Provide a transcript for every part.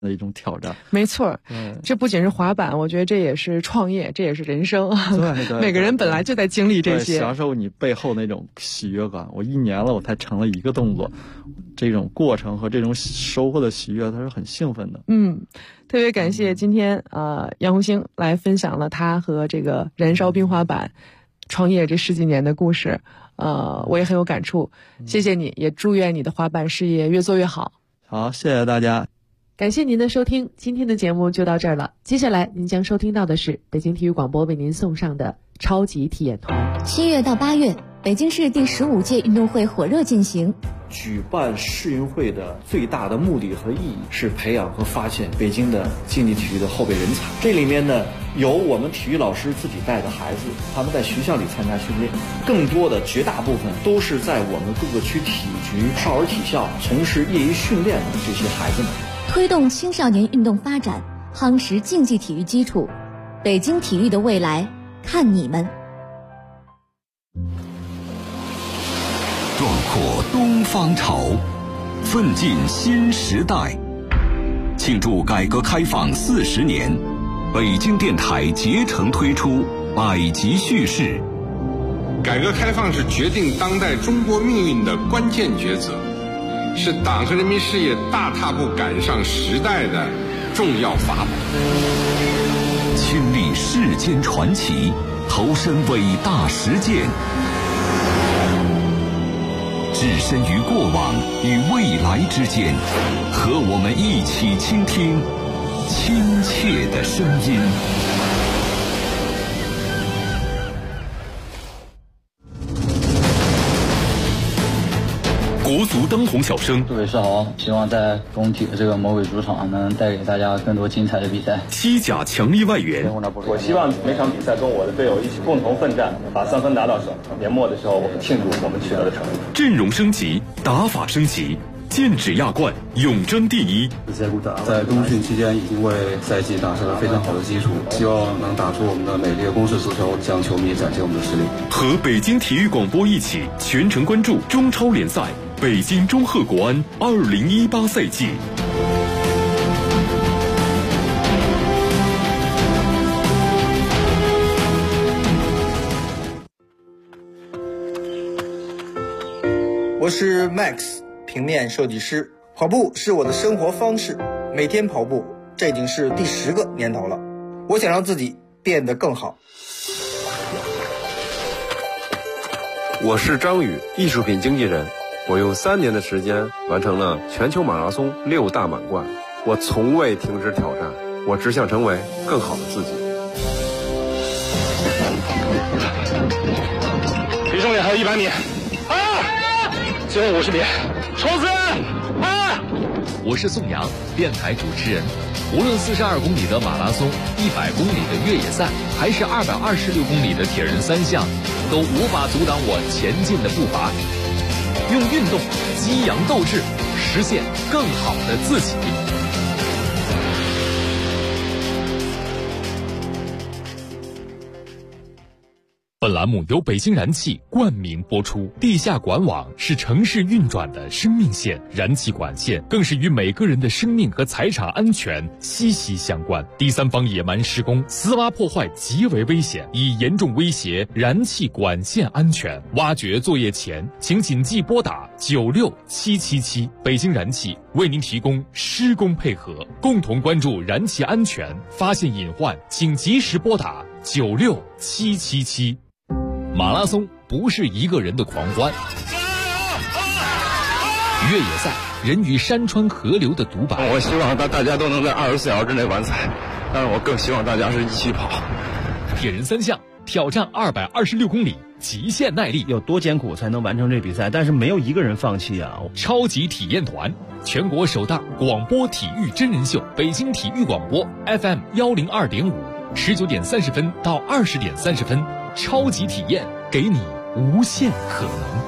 的一种挑战。 没错，这不仅是滑板，我觉得这也是创业，这也是人生。 对， 每个人本来就在经历这些， 享受你背后那种喜悦感。我1年了，我才成了一个动作，这种过程和这种收获的喜悦，它是很兴奋的。 特别感谢今天杨红星来分享了他和这个燃烧冰滑板创业这10几年的故事，我也很有感触。谢谢你，也祝愿你的滑板事业越做越好。 好，谢谢大家。 感谢您的收听，今天的节目就到这儿了。接下来您将收听到的是北京体育广播为您送上的超级体验团。 7月到8月，北京市第15届运动会火热进行。 举办世运会的最大的目的和意义是培养和发现北京的竞技体育的后备人才。这里面呢，有我们体育老师自己带的孩子，他们在学校里参加训练，更多的绝大部分都是在我们各个区体育局、少儿体校从事业余训练的这些孩子们。 推动青少年运动发展，夯实竞技体育基础，北京体育的未来看你们。 壮阔东方潮，奋进新时代。庆祝改革开放40年，北京电台竭诚推出百集叙事。 改革开放是决定当代中国命运的关键抉择，是党和人民事业大踏步赶上时代的重要法宝。 亲历世间传奇，投身伟大实践，置身于过往与未来之间，和我们一起倾听亲切的声音。国足当红小生， 各位是好，希望在工体的这个魔鬼主场能带给大家更多精彩的比赛。 西甲强力外援， 我希望每场比赛跟我的队友一起共同奋战，把3分拿到手。年末的时候，我们庆祝我们取得的成绩。 阵容升级，打法升级，剑指亚冠，永争第一。 在冬训期间已经为赛季打下了非常好的基础，希望能打出我们的美丽的攻势足球，向球迷展现我们的实力。 和北京体育广播一起全程关注中超联赛北京中赫国安2018赛季。 我是 Max， 平面设计师。跑步是我的生活方式，每天跑步，这已经是第10个年头了。我想让自己变得更好。 我是张宇，艺术品经纪人。我用3年的时间完成了全球马拉松6大满贯，我从未停止挑战，我只想成为更好的自己。 离终点还有100米，最后50米，冲刺！ 我是宋阳，电台主持人。无论42公里的马拉松、100公里的越野赛，还是226公里的铁人3项，都无法阻挡我前进的步伐。用运动激扬斗志，实现更好的自己。本栏目由北京燃气冠名播出。地下管网是城市运转的生命线，燃气管线更是与每个人的生命和财产安全息息相关。第三方野蛮施工、私挖破坏极为危险，已严重威胁燃气管线安全。挖掘作业前，请谨记拨打96777。北京燃气为您提供施工配合，共同关注燃气安全，发现隐患请及时拨打96777。马拉松不是一个人的狂欢，越野赛人与山川河流的独白。 我希望大家都能在24小时之内完赛，但是我更希望大家是一起跑。 铁人3项挑战226公里，极限耐力， 有多艰苦才能完成这比赛？但是没有一个人放弃啊！ 超级体验团，全国首档广播体育真人秀，北京体育广播 FM 102.5，19点30分到20点30分。超级体验，给你无限可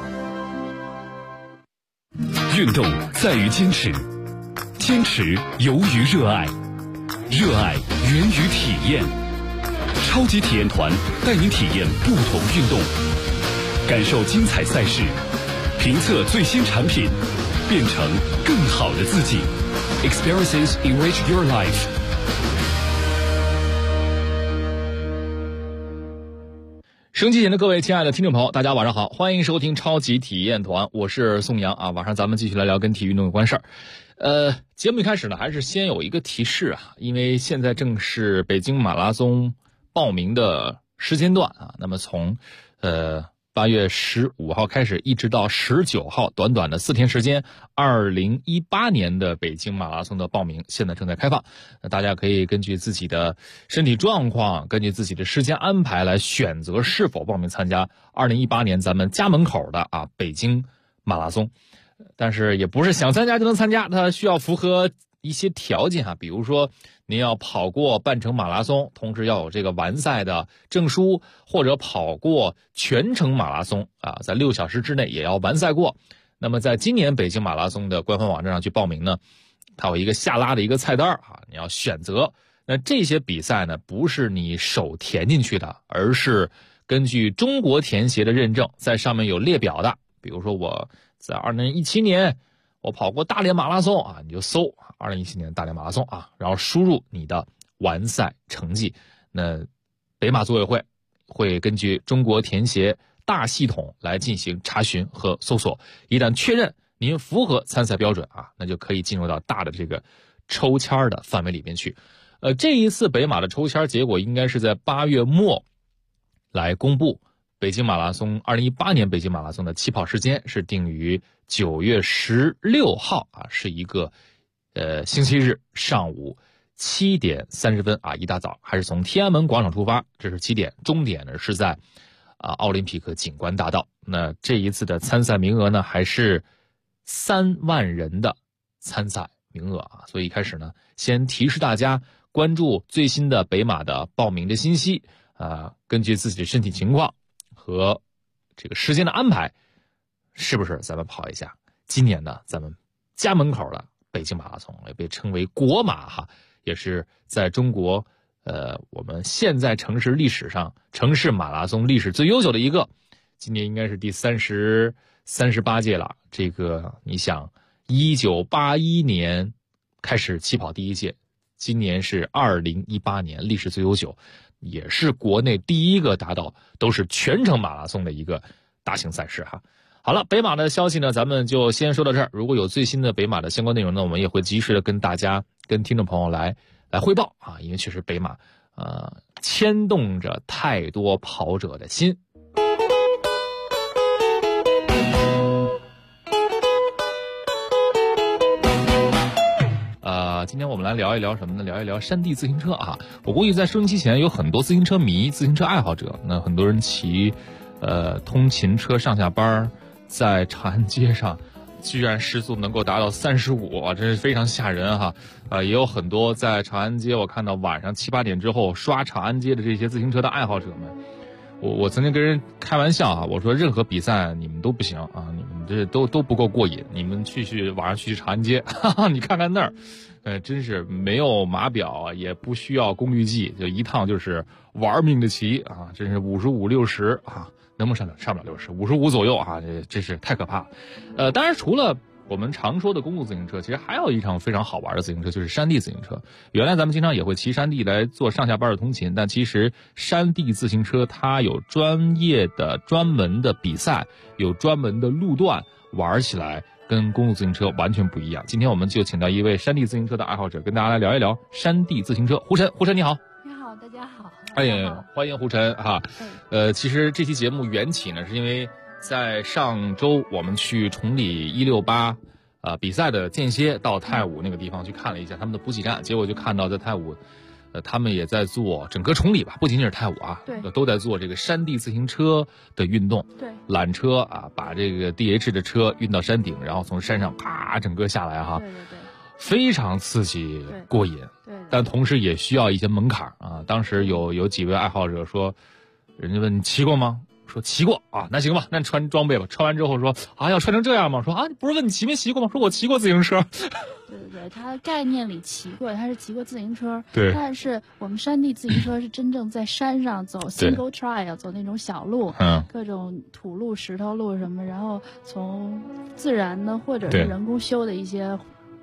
能。 运动在于坚持，坚持由于热爱，热爱源于体验。超级体验团带您体验不同运动，感受精彩赛事，评测最新产品，变成更好的自己。 Experiences enrich your life. 收音机前的各位亲爱的听众朋友，大家晚上好，欢迎收听超级体验团，我是宋阳啊。晚上咱们继续来聊跟体育运动有关事儿。节目一开始呢，还是先有一个提示啊，因为现在正是北京马拉松报名的时间段啊。那么从8月15号开始，一直到19号，短短的4天时间，2018年的北京马拉松的报名现在正在开放。那大家可以根据自己的身体状况，根据自己的时间安排来选择是否报名参加2018年咱们家门口的北京马拉松。但是也不是想参加就能参加，它需要符合一些条件比如说您要跑过半程马拉松，同时要有这个完赛的证书，或者跑过全程马拉松在6小时之内也要完赛过。那么在今年北京马拉松的官方网站上去报名呢，它有一个下拉的一个菜单你要选择。那这些比赛呢，不是你手填进去的，而是根据中国田协的认证，在上面有列表的。比如说我在2017年我跑过大连马拉松你就搜2017年大连马拉松然后输入你的完赛成绩。那北马组委会会根据中国田协大系统来进行查询和搜索，一旦确认您符合参赛标准那就可以进入到大的这个抽签的范围里面去。这一次北马的抽签结果应该是在8月末来公布。北京马拉松2018年北京马拉松的起跑时间是定于9月16号是一个星期日上午7点30分一大早，还是从天安门广场出发，这是起点，终点呢是在奥林匹克景观大道。那这一次的参赛名额呢，还是3万人的参赛名额所以一开始呢，先提示大家关注最新的北马的报名的信息根据自己的身体情况和这个时间的安排，是不是咱们跑一下今年呢咱们家门口的北京马拉松，也被称为国马也是在中国我们现在城市历史上城市马拉松历史最优秀的一个。今年应该是第38届了。这个你想1981年开始起跑第一届，今年是2018年，历史最悠久，也是国内第一个达到都是全程马拉松的一个大型赛事好了，北马的消息呢，咱们就先说到这儿。如果有最新的北马的相关内容呢，我们也会及时的跟大家、跟听众朋友来汇报因为确实北马牵动着太多跑者的心。今天我们来聊一聊什么呢？聊一聊山地自行车我估计在收音机前有很多自行车迷、自行车爱好者。那很多人骑通勤车上下班，在长安街上居然时速能够达到35真是非常吓人也有很多在长安街，我看到晚上7、8点之后刷长安街的这些自行车的爱好者们。我曾经跟人开玩笑我说任何比赛你们都不行你们这都不够过瘾，你们晚上去长安街你看看那儿真是没有码表也不需要功率计，就一趟就是玩命的骑真是55、60能不能上不了60，55左右这真是太可怕了。当然除了我们常说的公路自行车，其实还有一场非常好玩的自行车，就是山地自行车。原来咱们经常也会骑山地来做上下班的通勤，但其实山地自行车它有专业的专门的比赛，有专门的路段，玩起来跟公路自行车完全不一样。今天我们就请到一位山地自行车的爱好者，跟大家来聊一聊山地自行车。胡晨你好。 你好，大家好。 欢迎胡晨其实这期节目缘起呢，是因为在上周我们去崇礼168比赛的间歇到太武那个地方去看了一下他们的补给站，结果就看到在太武他们也在做整个崇礼吧，不仅仅是太武对， 都在做这个山地自行车的运动。 对， 缆车把这个 DH 的车运到山顶，然后从山上整个下来对， 非常刺激过瘾。 对， 但同时也需要一些门槛当时有几位爱好者说，人家问你骑过吗？说骑过那行吧，那你穿装备吧。穿完之后说要穿成这样吗？说你不是问你骑没骑过吗？说我骑过自行车。 对，它概念里骑过，它是骑过自行车。 对， 但是我们山地自行车是真正在山上走 single trail， 走那种小路，各种土路、石头路什么，然后从自然的或者是人工修的一些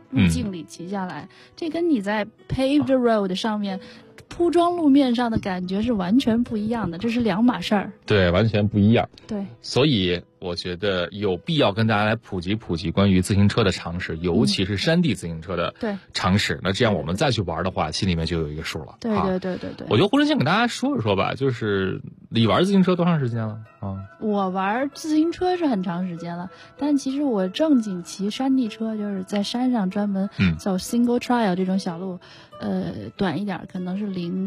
路径里骑下来，这跟你在 paved road 上面铺装路面上的感觉是完全不一样的，这是两码事儿。 对，完全不一样。 对， 所以我觉得有必要跟大家来普及关于自行车的常识，尤其是山地自行车的常识。那这样我们再去玩的话，心里面就有一个数了。 对。 我觉得胡晨先给大家说一说吧，就是你玩自行车多长时间了啊？ 我玩自行车是很长时间了，但其实我正经骑山地车，就是在山上专门走 single trail 这种小路。短一点可能是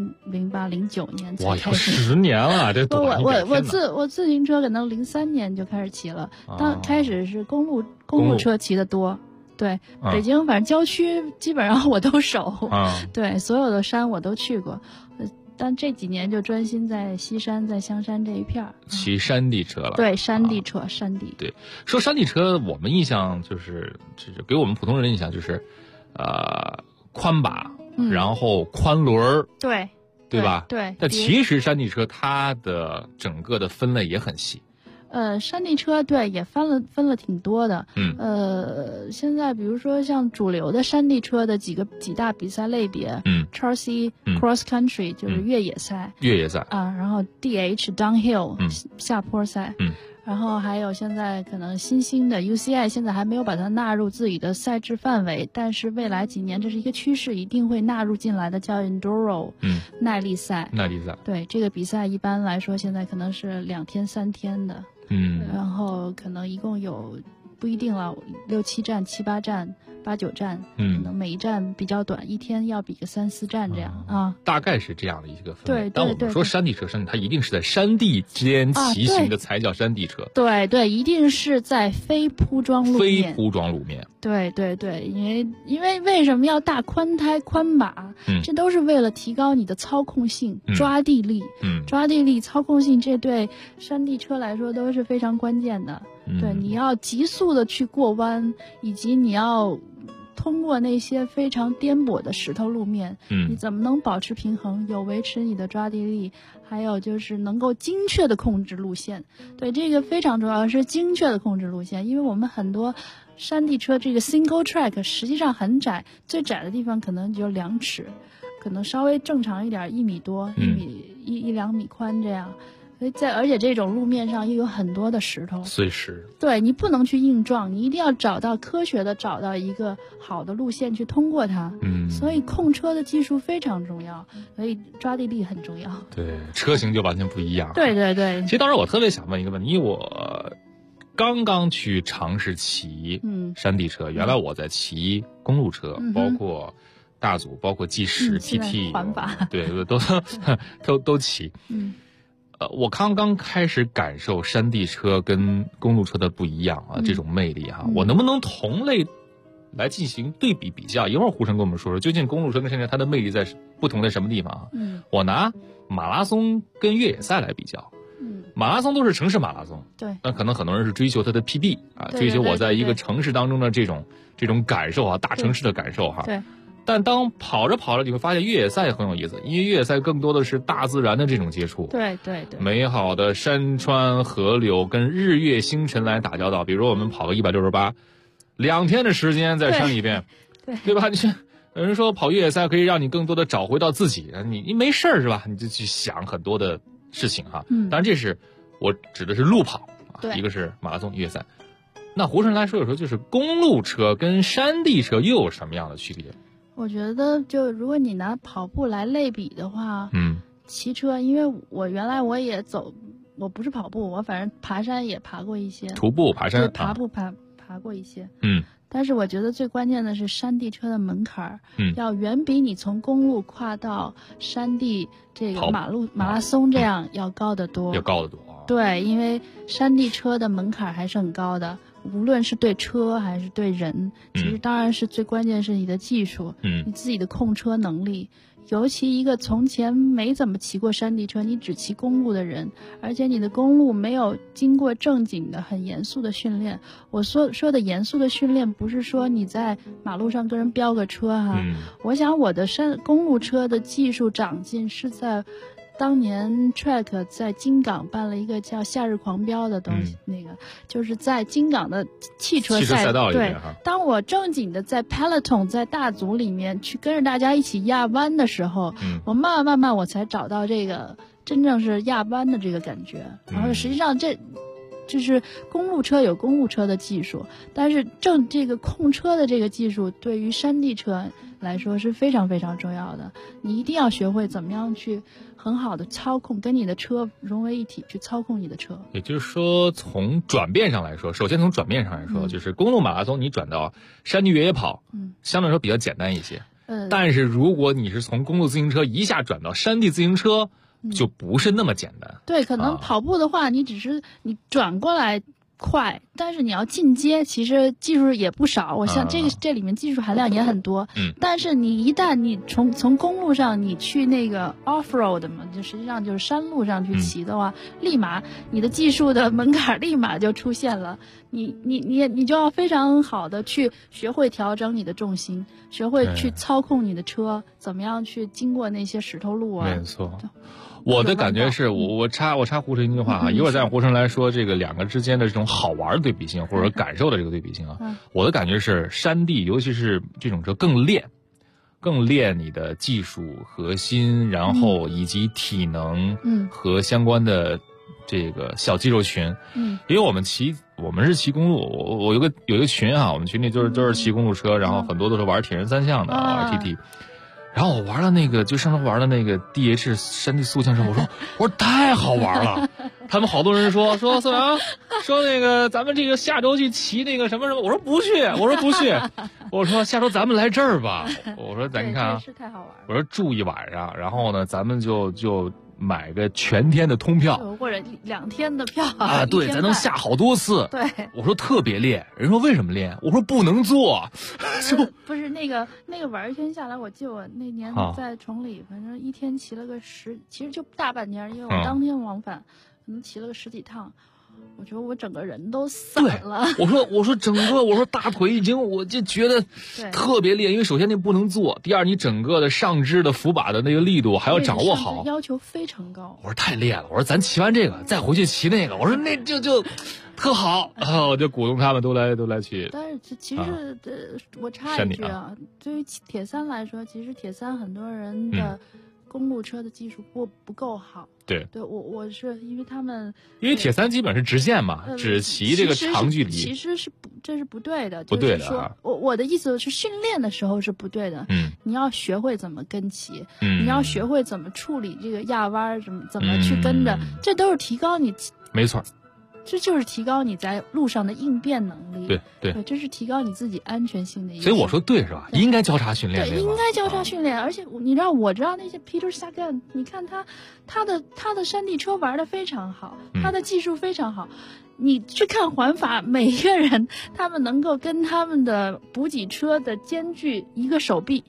08、09年才开始。 哇，10年了，这短一点。 我自行车可能03年就开始骑了，当开始是公路车骑得多。对，北京反正郊区基本上我都熟。对，所有的山我都去过。但这几年就专心在西山、在香山这一片骑山地车了。 对，山地车，山地。 对，说山地车，我们印象就是给我们普通人的印象就是，宽把。然后宽轮对吧？ 对。 但其实山地车它的整个的分类也很细。 山地车对也分了挺多的。现在比如说像主流的山地车的几大比赛类别，Charcy Cross Country 就是越野赛。然后 DH Downhill 下坡赛。然后还有现在可能新兴的 UCI 现在还没有把它纳入自己的赛制范围，但是未来几年这是一个趋势，一定会纳入进来的，叫 Enduro 耐力赛。对，这个比赛一般来说现在可能是2天3天的。然后可能一共有不一定了，6、7站、7、8站、8、9站，可能每一站比较短，一天要比个3、4站这样啊。 大概是这样的一个分类。 对。 但我们说山地车，它一定是在山地间骑行的才叫山地车。 对，一定是在非铺装路面。对，因为为什么要大宽胎宽把？这都是为了提高你的操控性、抓地力。抓地力、操控性，这对山地车来说都是非常关键的。对，你要急速的去过弯，以及你要通过那些非常颠簸的石头路面，你怎么能保持平衡，有维持你的抓地力，还有就是能够精确的控制路线。对，这个非常重要，是精确的控制路线，因为我们很多山地车这个 single track 实际上很窄，最窄的地方可能就2尺，可能稍微正常一点1米多，1、2米宽这样。而且这种路面上又有很多的石头碎石， 对，你不能去硬撞，你一定要科学的找到一个好的路线去通过它。所以控车的技术非常重要，所以抓地力很重要。 对，车型就完全不一样。 对。 其实当时我特别想问一个问题，因为我刚刚去尝试骑山地车，原来我在骑公路车，包括大组，包括G10、TT， 环法， 对，都骑。我刚刚开始感受山地车跟公路车的不一样啊，这种魅力哈，我能不能同类来进行对比比较？一会儿胡晨跟我们说说，究竟公路车跟山地车它的魅力在不同在什么地方啊？我拿马拉松跟越野赛来比较。马拉松都是城市马拉松， 对， 那可能很多人是追求它的 PB 啊，追求我在一个城市当中的这种感受啊，大城市的感受哈。 对。 但当跑着跑着，你会发现越野赛很有意思，因为越野赛更多的是大自然的这种接触， 对， 美好的山川河流跟日月星辰来打交道。比如我们跑个168，2天的时间在山里边，对吧？有人说跑越野赛可以让你更多的找回到自己，你没事是吧？你就去想很多的事情哈。当然这是我指的是路跑，一个是马拉松、越野赛。那胡晨来说，有时候就是公路车跟山地车又有什么样的区别？ 我觉得就如果你拿跑步来类比的话，骑车，因为我原来我也我不是跑步，我反正爬山也爬过一些， 徒步爬山， 爬过一些，但是我觉得最关键的是山地车的门槛要远比你从公路跨到山地这个马拉松这样要高得多，对，因为山地车的门槛还是很高的。无论是对车还是对人，其实当然是最关键是你的技术，你自己的控车能力。尤其一个从前没怎么骑过山地车，你只骑公路的人，而且你的公路没有经过正经的很严肃的训练。我说的严肃的训练，不是说你在马路上跟人飙个车哈，我想我的公路车的技术长进是在当年 Trek 在金港办了一个叫夏日狂飙的东西，那个就是在金港的汽车赛道里面。 对，当我正经的在 Peloton 在大组里面去跟着大家一起压弯的时候，我慢慢我才找到这个真正是压弯的这个感觉。然后实际上就是公路车有公路车的技术，但是这个控车的这个技术对于山地车来说是非常非常重要的。你一定要学会怎么样去很好的操控，跟你的车融为一体去操控你的车。 也就是说，从转变上来说，首先从转变上来说，就是公路马拉松你转到山地越野跑，相对来说比较简单一些。但是如果你是从公路自行车一下转到山地自行车，就不是那么简单。 对，可能跑步的话，你只是你转过来快，但是你要进阶，其实技术也不少。我想这里面技术含量也很多。但是你一旦你从公路上你去那个 off road 嘛，就实际上就是山路上去骑的话，立马你的技术的门槛立马就出现了。你就要非常好的去学会调整你的重心，学会去操控你的车，怎么样去经过那些石头路啊。 没错。我的感觉是我插胡晨一句话啊，一会儿再让胡晨来说这个两个之间的这种好玩的对比性或者感受的这个对比性啊。我的感觉是山地尤其是这种车更练你的技术核心，然后以及体能和相关的这个小肌肉群。因为我们是骑公路，我有个群啊，我们群里都是骑公路车，然后很多都是玩铁人三项的RTT。然后我玩了那个，就上周玩了那个 DH 山地速降车，我说太好玩了。他们好多人说宋阳，说那个咱们这个下周去骑那个什么什么，我说不去，我说下周咱们来这儿吧，我说咱看啊， 是太好玩了。 我说住一晚上，然后呢咱们就买个全天的通票， 或者2天的票啊，对，咱能下好多次。 对， 我说特别练，人说为什么练？我说不能坐， 不是那个玩一天下来，我记得我那年在崇礼，反正一天骑了个其实就大半天，因为我当天往返，可能骑了个10几趟。我觉得我整个人都散了。 我说整个我说大腿已经我就觉得特别练，因为首先那不能坐，第二你整个的上肢的扶把的那个力度还要掌握好， 要求非常高。 我说太练了，我说咱骑完这个再回去骑那个，我说那就特好啊！我就鼓动他们都来骑。 但是其实我插一句啊，对于铁三来说，其实铁三很多人的公路车的技术不够好。对，我是因为他们，因为铁三基本是直线嘛，只骑这个长距离， 其实这是不对的， 不对的。 就是说我的意思是训练的时候是不对的，你要学会怎么跟骑，你要学会怎么处理这个压弯，怎么去跟着，这都是提高你， 没错。 这就是提高你在路上的应变能力， 对， 这是提高你自己安全性的一个。 所以我说对是吧？应该交叉训练， 对，应该交叉训练。而且你知道，我知道那些 Peter Sagan， 你看他的山地车玩得非常好，他的技术非常好。你去看环法，每一个人他们能够跟他们的补给车的间距一个手臂，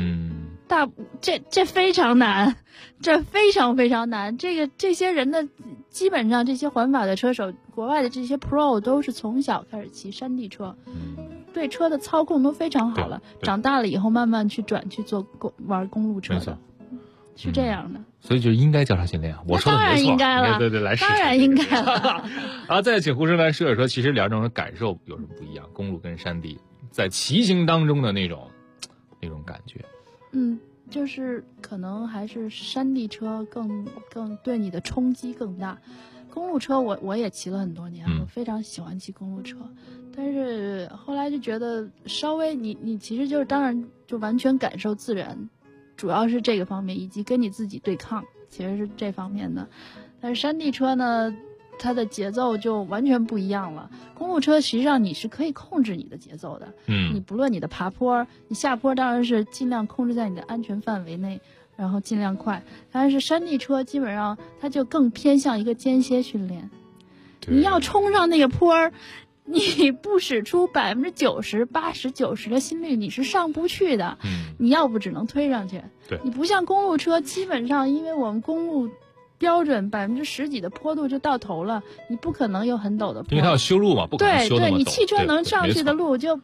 这非常难，这非常非常难。这些人的基本上这些环法的车手，国外的这些 Pro 都是从小开始骑山地车，对车的操控都非常好了。长大了以后慢慢去玩公路车的，是这样的。 所以就应该交叉训练。我说的没错， 当然应该了， 对，来试试。 当然应该了。 啊，再请胡生来说一说，其实两种人感受有什么不一样？公路跟山地在骑行当中的那种感觉。 就是可能还是山地车更对你的冲击更大。公路车我也骑了很多年，我非常喜欢骑公路车，但是后来就觉得稍微你其实就是当然就完全感受自然，主要是这个方面，以及跟你自己对抗，其实是这方面的。但是山地车呢，它的节奏就完全不一样了。公路车实际上你是可以控制你的节奏的，你不论你的爬坡，你下坡当然是尽量控制在你的安全范围内，然后尽量快。但是山地车基本上它就更偏向一个间歇训练，你要冲上那个坡，你不使出90%、80%、90%的心率，你是上不去的。你要不只能推上去。你不像公路车，基本上因为我们公路标准10%几的坡度就到头了，你不可能有很陡的坡， 因为它要修路嘛，不可能修那么陡。 对，你汽车能上去的路就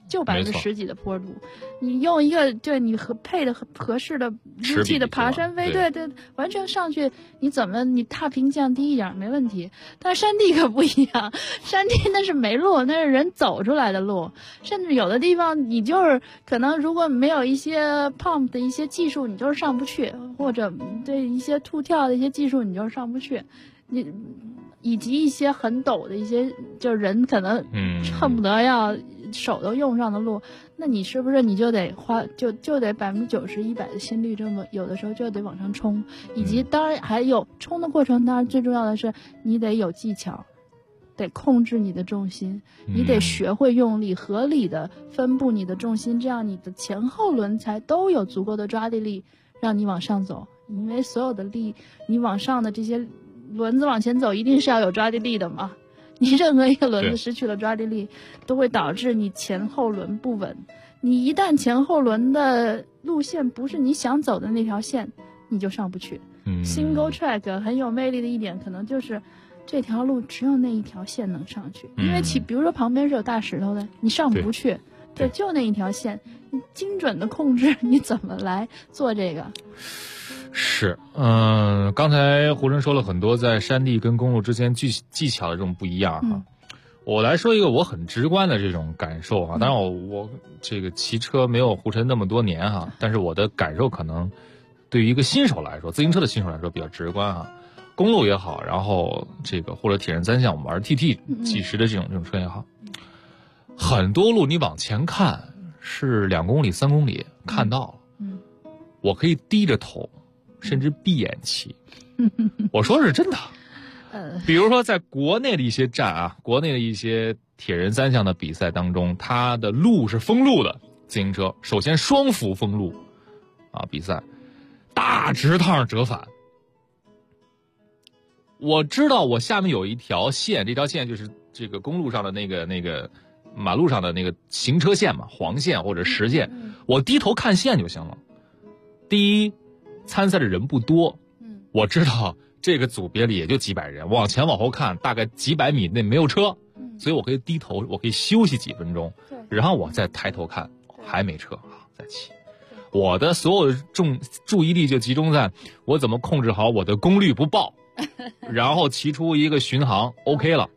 10%几的坡度，你用一个你配的合适的武器的爬山飞，对，完全上去，你踏平降低一点没问题。但山地可不一样，山地那是没路，那是人走出来的路，甚至有的地方你就是可能如果没有一些 pump 的一些技术，你就是上不去，或者对一些突跳的一些技术你就是上不去，以及一些很陡的一些就是人可能恨不得要手都用上的路，那你是不是你就得就得90%、100%的心率，这么有的时候就得往上冲，以及当然还有冲的过程，当然最重要的是你得有技巧，得控制你的重心，你得学会用力，合理的分布你的重心，这样你的前后轮才都有足够的抓地力让你往上走。因为所有的力，你往上的这些轮子往前走一定是要有抓地力的嘛，你任何一个轮子失去了抓地力都会导致你前后轮不稳，你一旦前后轮的路线不是你想走的那条线，你就上不去。Single track 很有魅力的一点可能就是这条路只有那一条线能上去，因为比如说旁边是有大石头的，你上不去，对，就那一条线，你精准的控制你怎么来做这个。 是，刚才胡晨说了很多在山地跟公路之间技巧的这种不一样哈。我来说一个我很直观的这种感受哈，当然我这个骑车没有胡晨那么多年哈，但是我的感受可能对于一个新手来说，自行车的新手来说比较直观哈。公路也好，然后这个或者铁人三项我们玩 TT 计时的这种车也好，很多路你往前看是2公里3公里看到了，我可以低着头甚至闭眼骑，我说是真的。比如说在国内的一些站啊，国内的一些铁人三项的比赛当中，它的路是封路的自行车，首先双幅封路啊，比赛大直趟折返。我知道我下面有一条线，这条线就是这个公路上的那个马路上的那个行车线嘛，黄线或者实线，我低头看线就行了。第一，参赛的人不多，我知道这个组别里也就几百人，往前往后看大概几百米内没有车，所以我可以低头，我可以休息几分钟，然后我再抬头看，还没车，再骑。我的所有的注意力就集中在我怎么控制好我的功率不爆，然后骑出一个巡航 OK 了。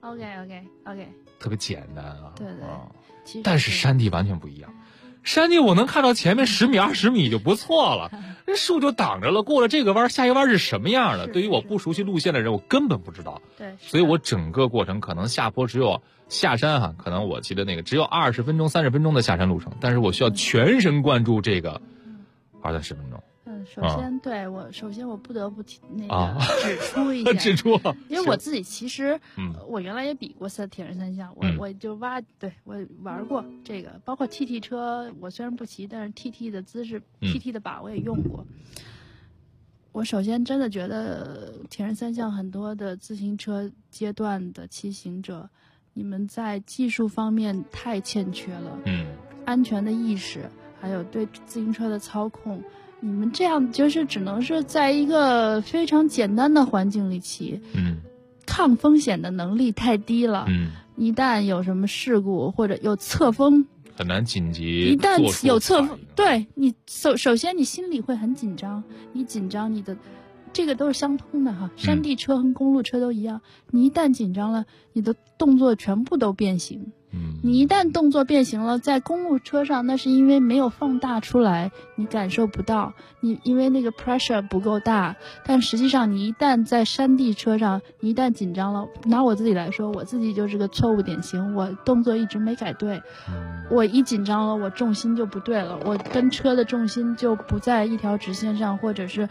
OK 特别简单啊。对，但是山地完全不一样，山地我能看到前面10米20米就不错了，这树就挡着了，过了这个弯下一弯是什么样的，对于我不熟悉路线的人我根本不知道。对，所以我整个过程可能下坡只有下山哈，可能我骑的那个只有20分钟30分钟的下山路程，但是我需要全神贯注这个20-30分钟。 首先我不得不指出一点， 指出， 因为我自己其实，我原来也比过铁人三项，我就我玩过这个，包括 TT 车，我虽然不骑，但是 TT 的姿势、TT 的把我也用过。我首先真的觉得铁人三项很多的自行车阶段的骑行者，你们在技术方面太欠缺了，安全的意识，还有对自行车的操控。你们这样就是只能是在一个非常简单的环境里骑，抗风险的能力太低了，一旦有什么事故或者有侧风， 很难紧急。 一旦有侧风，对你首先你心里会很紧张，你紧张你的这个都是相通的哈，山地车和公路车都一样，你一旦紧张了，你的动作全部都变形。你一旦动作变形了，在公路车上那是因为没有放大出来，你感受不到，你因为那个 pressure 不够大，但实际上你一旦在山地车上，你一旦紧张了，拿我自己来说，我自己就是个错误典型，我动作一直没改对，我一紧张了，我重心就不对了，我跟车的重心就不在一条直线上，或者是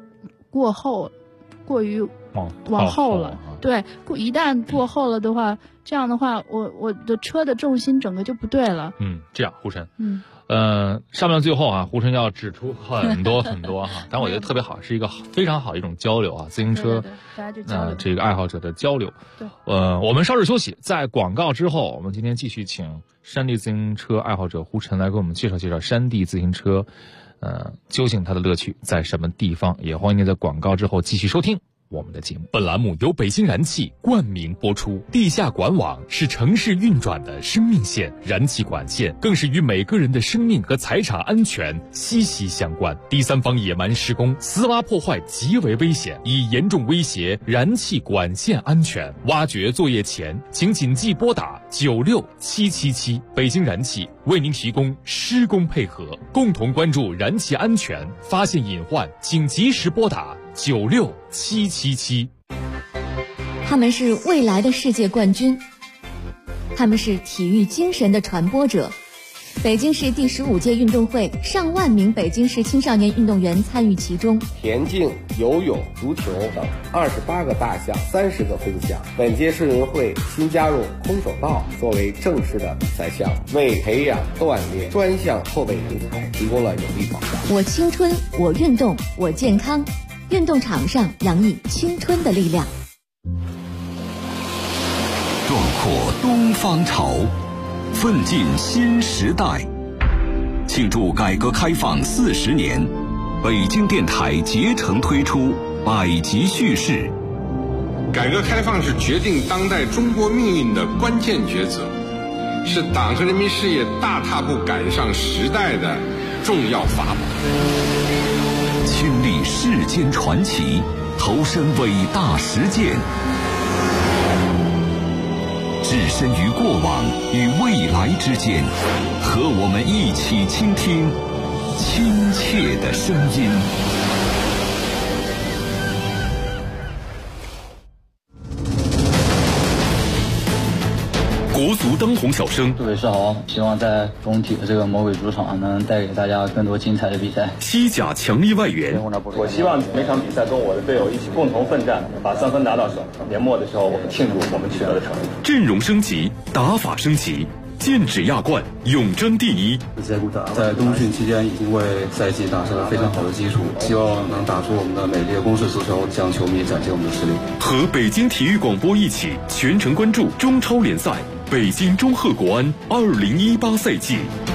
过于往后了，对，一旦过后了的话，这样的话，我的车的重心整个就不对了。 这样，胡晨，上面最后啊，胡晨要指出很多很多哈，但我觉得特别好，是一个非常好的一种交流啊，自行车这个爱好者的交流。对，我们稍事休息，在广告之后，我们今天继续请山地自行车爱好者胡晨来给我们介绍介绍山地自行车，究竟它的乐趣在什么地方？也欢迎您在广告之后继续收听。 我们的节目。本栏目由北京燃气冠名播出。地下管网是城市运转的生命线，燃气管线更是与每个人的生命和财产安全息息相关。第三方野蛮施工、私挖破坏极为危险，已严重威胁燃气管线安全。挖掘作业前，请谨记拨打96777。北京燃气为您提供施工配合，共同关注燃气安全，发现隐患请及时拨打96777。 他们是未来的世界冠军，他们是体育精神的传播者。北京市第15届运动会，上万名北京市青少年运动员参与其中。 田径、游泳、足球等28个大项，30个分项。本届世运会新加入空手道作为正式的比赛项，为培养锻炼专项后备人才提供了有力保障。 我青春，我运动，我健康。运动场上洋溢青春的力量。 壮阔东方潮，奋进新时代。庆祝改革开放40年，北京电台竭诚推出百集叙事。 改革开放是决定当代中国命运的关键抉择，是党和人民事业大踏步赶上时代的重要法宝。 亲历世间传奇，投身伟大实践，置身于过往与未来之间，和我们一起倾听亲切的声音。 国足当红小生， 各位是好，希望在中体的这个魔鬼主场能带给大家更多精彩的比赛。 西甲强力外援， 我希望每场比赛跟我的队友一起共同奋战，把3分拿到手。年末的时候，我们庆祝我们取得的成绩。 阵容升级，打法升级，剑指亚冠，永争第一。 在冬训期间已经为赛季打下了非常好的基础，希望能打出我们的美丽的攻势足球，向球迷展现我们的实力。 和北京体育广播一起全程关注中超联赛北京中赫国安2018赛季。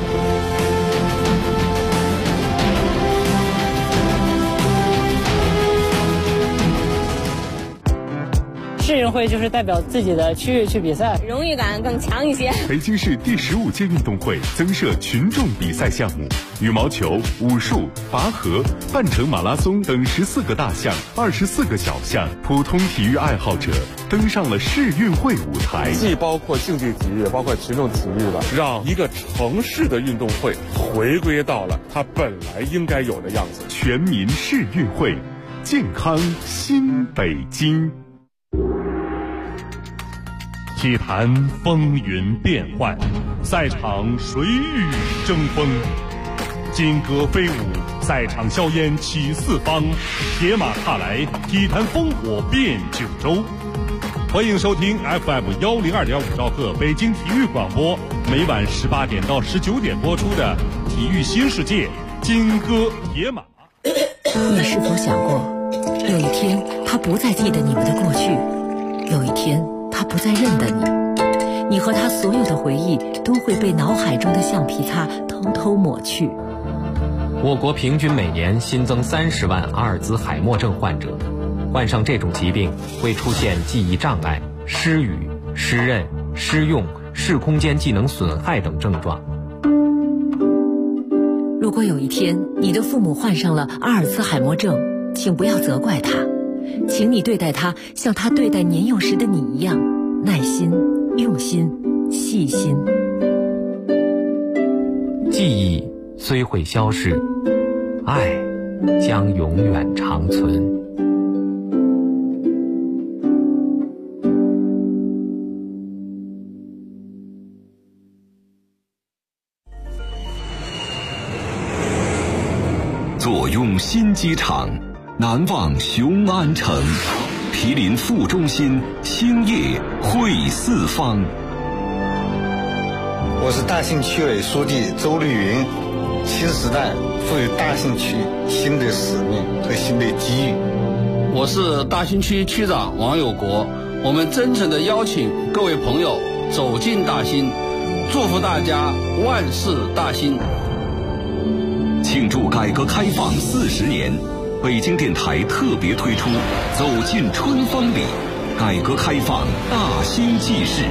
世运会就是代表自己的区域去比赛， 荣誉感更强一些。 北京市第15届运动会增设群众比赛项目，羽毛球、武术、拔河、半程马拉松等14个大项，24个小项，普通体育爱好者登上了世运会舞台。 既包括竞技体育，包括群众体育的，让一个城市的运动会回归到了它本来应该有的样子。 全民世运会，健康新北京。体坛风云变幻，赛场谁与争锋？金戈飞舞，赛场硝烟起四方，铁马踏来，体坛烽火遍九州。欢迎收听 FM102.5兆赫北京体育广播，每晚18点到19点播出的《体育新世界》金戈铁马。 你是否想过，有一天他不再记得你们的过去，有一天他不再认得你，你和他所有的回忆都会被脑海中的橡皮擦偷偷抹去。 我国平均每年新增30万阿尔兹海默症患者，患上这种疾病会出现记忆障碍、失语、失认、失用、视空间技能损害等症状。 如果有一天你的父母患上了阿尔兹海默症，请不要责怪他，请你对待他像他对待年幼时的你一样，耐心、用心、细心。 记忆虽会消逝，爱将永远长存。 坐拥新机场，难忘雄安城，毗邻副中心，兴业汇四方。 我是大兴区委书记周绿云。新时代赋予大兴区新的使命和新的机遇。 我是大兴区区长王有国。我们真诚地邀请各位朋友走进大兴，祝福大家万事大兴。 庆祝改革开放40年， 北京电台特别推出走进春芳里，改革开放大兴记事。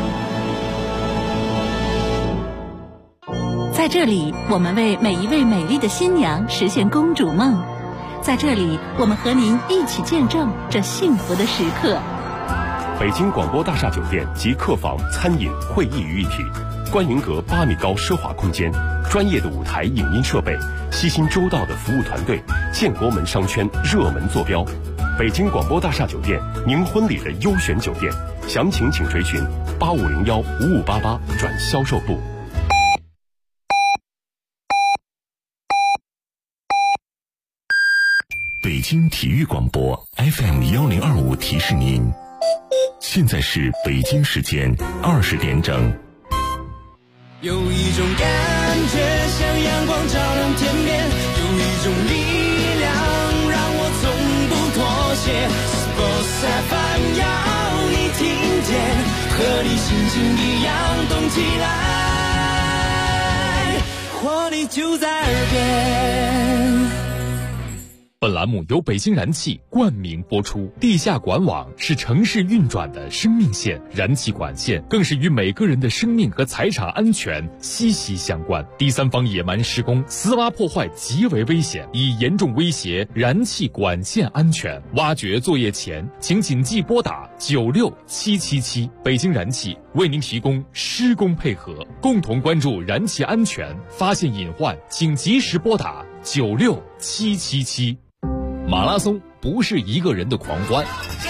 在这里，我们为每一位美丽的新娘实现公主梦。在这里，我们和您一起见证这幸福的时刻。 北京广播大厦酒店集客房、餐饮、会议于一体，观云阁8米高奢华空间，专业的舞台影音设备，悉心周到的服务团队，建国门商圈热门坐标。北京广播大厦酒店，您婚礼的优选酒店，详情请垂询8501-5588转销售部。 北京体育广播 FM1025提示您，现在是北京时间20点整。 有一种感觉像阳光照亮天边，有一种力量让我从不妥协。Sports FM 要你听见，和你心情一样动起来，活力就在耳边。 本栏目由北京燃气冠名播出。地下管网是城市运转的生命线，燃气管线更是与每个人的生命和财产安全息息相关。第三方野蛮施工、私挖破坏极为危险，已严重威胁燃气管线安全。挖掘作业前，请谨记拨打96777。北京燃气为您提供施工配合，共同关注燃气安全，发现隐患请及时拨打96777。马拉松不是一个人的狂欢，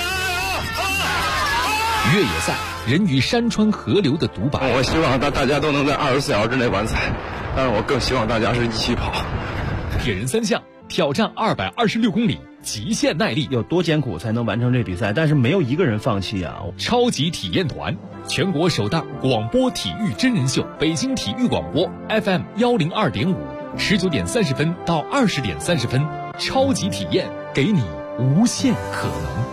越野赛人与山川河流的独白。 我希望大家都能在24小时之内完赛，但是我更希望大家是一起跑。 铁人3项挑战226公里，极限耐力， 有多艰苦才能完成这比赛？但是没有一个人放弃啊！ 超级体验团，全国首档广播体育真人秀，北京体育广播 FM102.5，19点30分到20点30分，超级体验，给你无限可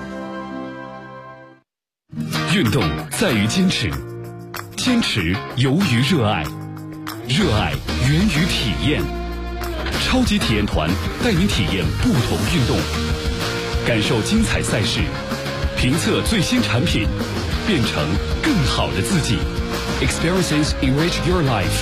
能。运动在于坚持，坚持由于热爱，热爱源于体验。超级体验团带您体验不同运动，感受精彩赛事，评测最新产品，变成更好的自己。Experiences enrich your life。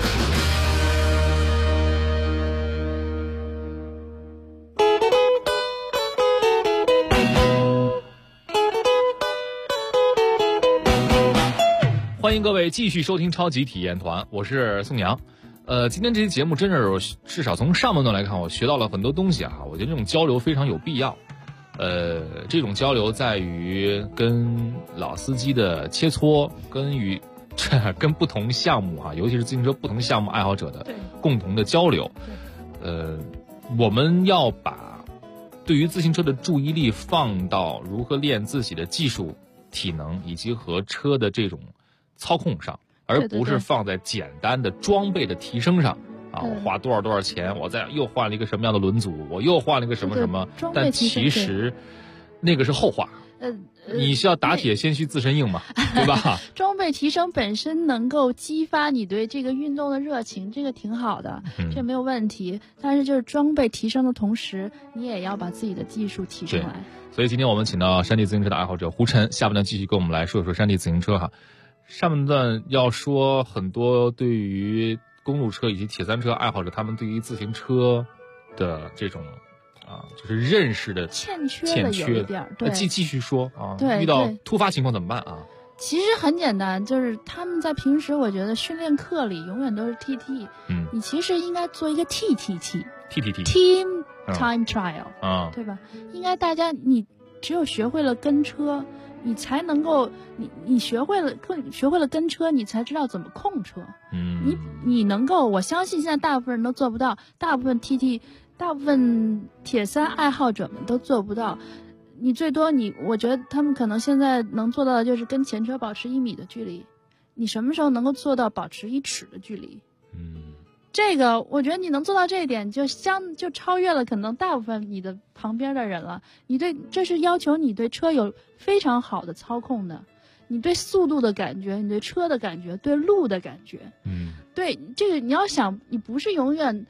欢迎各位继续收听超级体验团，我是宋阳。今天这期节目真是至少从上半段来看，我学到了很多东西啊。我觉得这种交流非常有必要。这种交流在于跟老司机的切磋，跟不同项目啊，尤其是自行车不同项目爱好者的共同的交流。我们要把对于自行车的注意力放到如何练自己的技术、体能以及和车的这种操控上，而不是放在简单的装备的提升上啊！我花多少钱，我又换了一个什么样的轮组，我又换了一个什么，但其实那个是后话。你需要打铁先须自身硬嘛，对吧？ 装备提升本身能够激发你对这个运动的热情，这个挺好的，这没有问题。但是就是装备提升的同时，你也要把自己的技术提升来。 所以今天我们请到山地自行车的爱好者胡晨，下半段继续跟我们来说一说山地自行车哈。上半段要说很多对于公路车以及铁三车爱好者，他们对于自行车的这种就是认识的欠缺的有一点，对，继续说啊，对，遇到突发情况怎么办啊？ 其实很简单，就是他们在平时我觉得训练课里永远都是 TT，你其实应该做一个 TTT，Team Time Trial，对吧？应该大家你只有学会了跟车。你才能够，你学会了跟车，你才知道怎么控车。你能够，我相信现在大部分人都做不到，大部分 TT， 大部分铁三爱好者们都做不到。你最多我觉得他们可能现在能做到的就是跟前车保持1米的距离。你什么时候能够做到保持1尺的距离？这个我觉得你能做到这一点，就超越了可能大部分你的旁边的人了。这是要求你对车有非常好的操控的，你对速度的感觉，你对车的感觉，对路的感觉。对这个你要想，你不是永远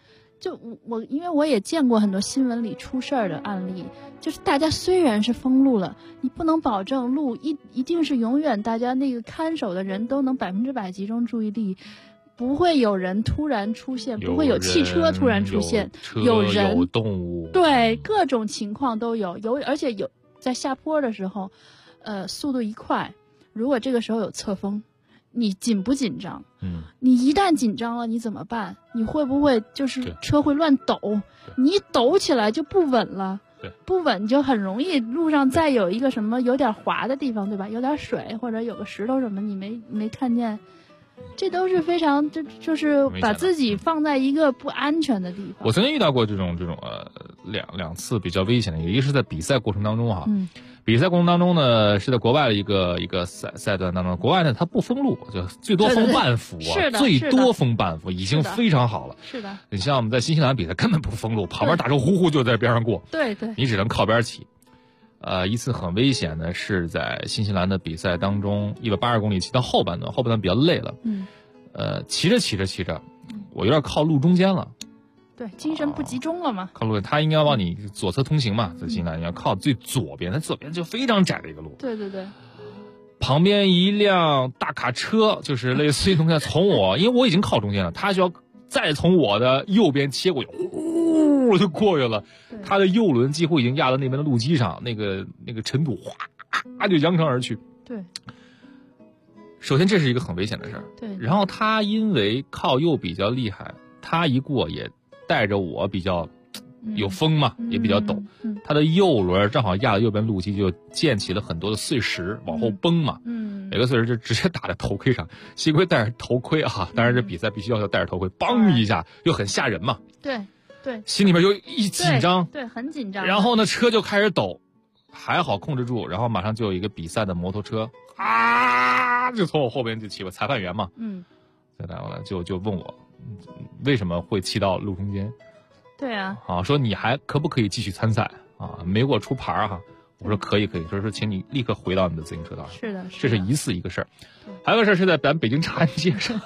就因为我也见过很多新闻里出事儿的案例，就是大家虽然是封路了，你不能保证路一定是永远大家那个看守的人都能100%集中注意力，不会有人突然出现，不会有汽车突然出现，有人有动物， 对，各种情况都有，而且有在下坡的时候，速度一快，如果这个时候有侧风，你紧不紧张？你一旦紧张了，你怎么办？你会不会就是车会乱抖？你一抖起来就不稳了，不稳就很容易路上再有一个什么有点滑的地方，对吧？有点水或者有个石头什么你没看见，这都是非常就是把自己放在一个不安全的地方。 我曾经遇到过这种两次比较危险的，一个是在比赛过程当中哈。比赛过程当中呢，是在国外的一个赛段当中，国外呢它不封路，就最多封半幅啊，最多封半幅已经非常好了。 是的， 你像我们在新西兰比赛根本不封路，旁边大车呼呼就在边上过， 对， 你只能靠边骑。一次很危险的是在新西兰的比赛当中，180公里骑到后半段比较累了，骑着，我有点靠路中间了。 对，精神不集中了嘛。 靠路，他应该往你左侧通行嘛，在新西兰你要靠最左边，它左边就非常窄的一个路。 对。 旁边一辆大卡车，就是类似于从我，因为我已经靠中间了，他需要再从我的右边切过去，呼就过去了。他的右轮几乎已经压到那边的路基上，那个尘土哗就扬长而去。 对。 首先这是一个很危险的事儿。 对。 然后他因为靠右比较厉害，他一过也带着我比较有风嘛，也比较陡，他的右轮正好压了右边路基，就溅起了很多的碎石往后崩嘛，每个碎石就直接打在头盔上，幸亏戴着头盔啊，当然这比赛必须要戴着头盔，梆一下又很吓人嘛， 对， 心里面就一紧张， 对，很紧张， 然后呢车就开始抖，还好控制住，然后马上就有一个比赛的摩托车就从我后边就骑过，裁判员嘛，再来就问我为什么会骑到路中间？ 对啊， 说你还可不可以继续参赛啊？没给我出牌哈。我说可以，说请你立刻回到你的自行车道上。 是的， 这是疑似一个事儿。还有个事儿是在咱北京长安街上，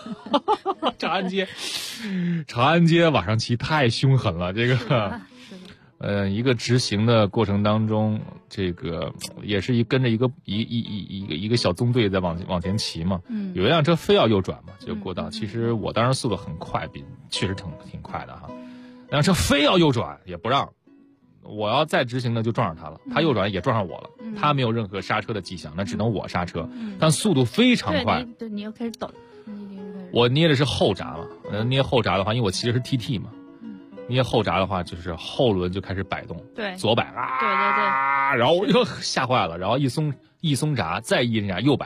长安街晚上骑太凶狠了，这个。一个直行的过程当中，这个也是跟着一个小纵队在往前骑嘛，有一辆车非要右转嘛，就过道。其实我当时速度很快，确实挺快的哈。那辆车非要右转也不让，我要再直行呢就撞上他了，他右转也撞上我了，他没有任何刹车的迹象，那只能我刹车，但速度非常快。 对，你又开始抖， 我捏的是后闸嘛，捏后闸的话，因为我骑的是 TT 嘛。捏后闸的话，就是后轮就开始摆动， 对， 左摆对， 然后我就吓坏了，然后一松闸，再一闸右摆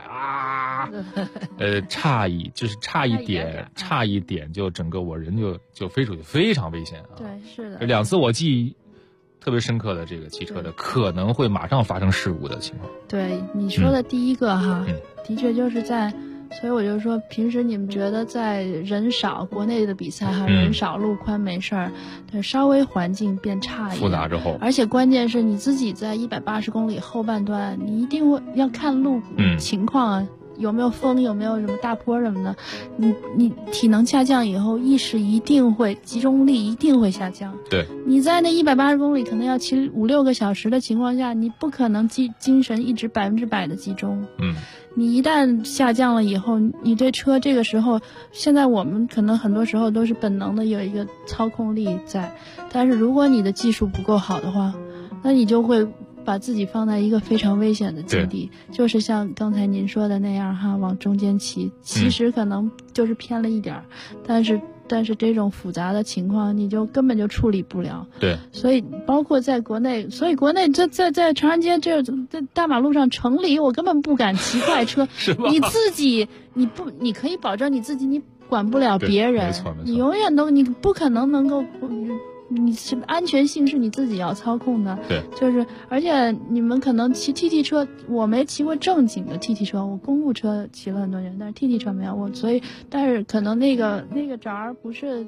差一点，就整个我人就飞出去，非常危险啊！ 对，是的。 这2次我记忆特别深刻的这个骑车的可能会马上发生事故的情况。 对你说的第一个哈，的确就是在。所以我就说，平时你们觉得在人少国内的比赛哈，人少路宽没事儿，但稍微环境变差一点， 复杂之后， 而且关键是你自己在180公里后半段，你一定会要看路情况啊，有没有风，有没有什么大坡什么的，你体能下降以后，意识一定会，集中力一定会下降。 对， 你在那180公里可能要骑5-6个小时的情况下，你不可能精神一直100%的集中。你一旦下降了以后，你对车这个时候，现在我们可能很多时候都是本能的有一个操控力在，但是如果你的技术不够好的话，那你就会把自己放在一个非常危险的境地，就是像刚才您说的那样哈，往中间骑，其实可能就是偏了一点儿，但是这种复杂的情况你就根本就处理不了。对，所以包括在国内，在长安街在大马路上城里，我根本不敢骑快车。是吧？你自己你可以保证你自己，你管不了别人，没错，你永远你不可能能够。你是安全性是你自己要操控的，对，就是而且你们可能骑 TT 车，我没骑过正经的 TT 车，我公路车骑了很多年，但是 TT 车没有我，所以但是可能那个闸不是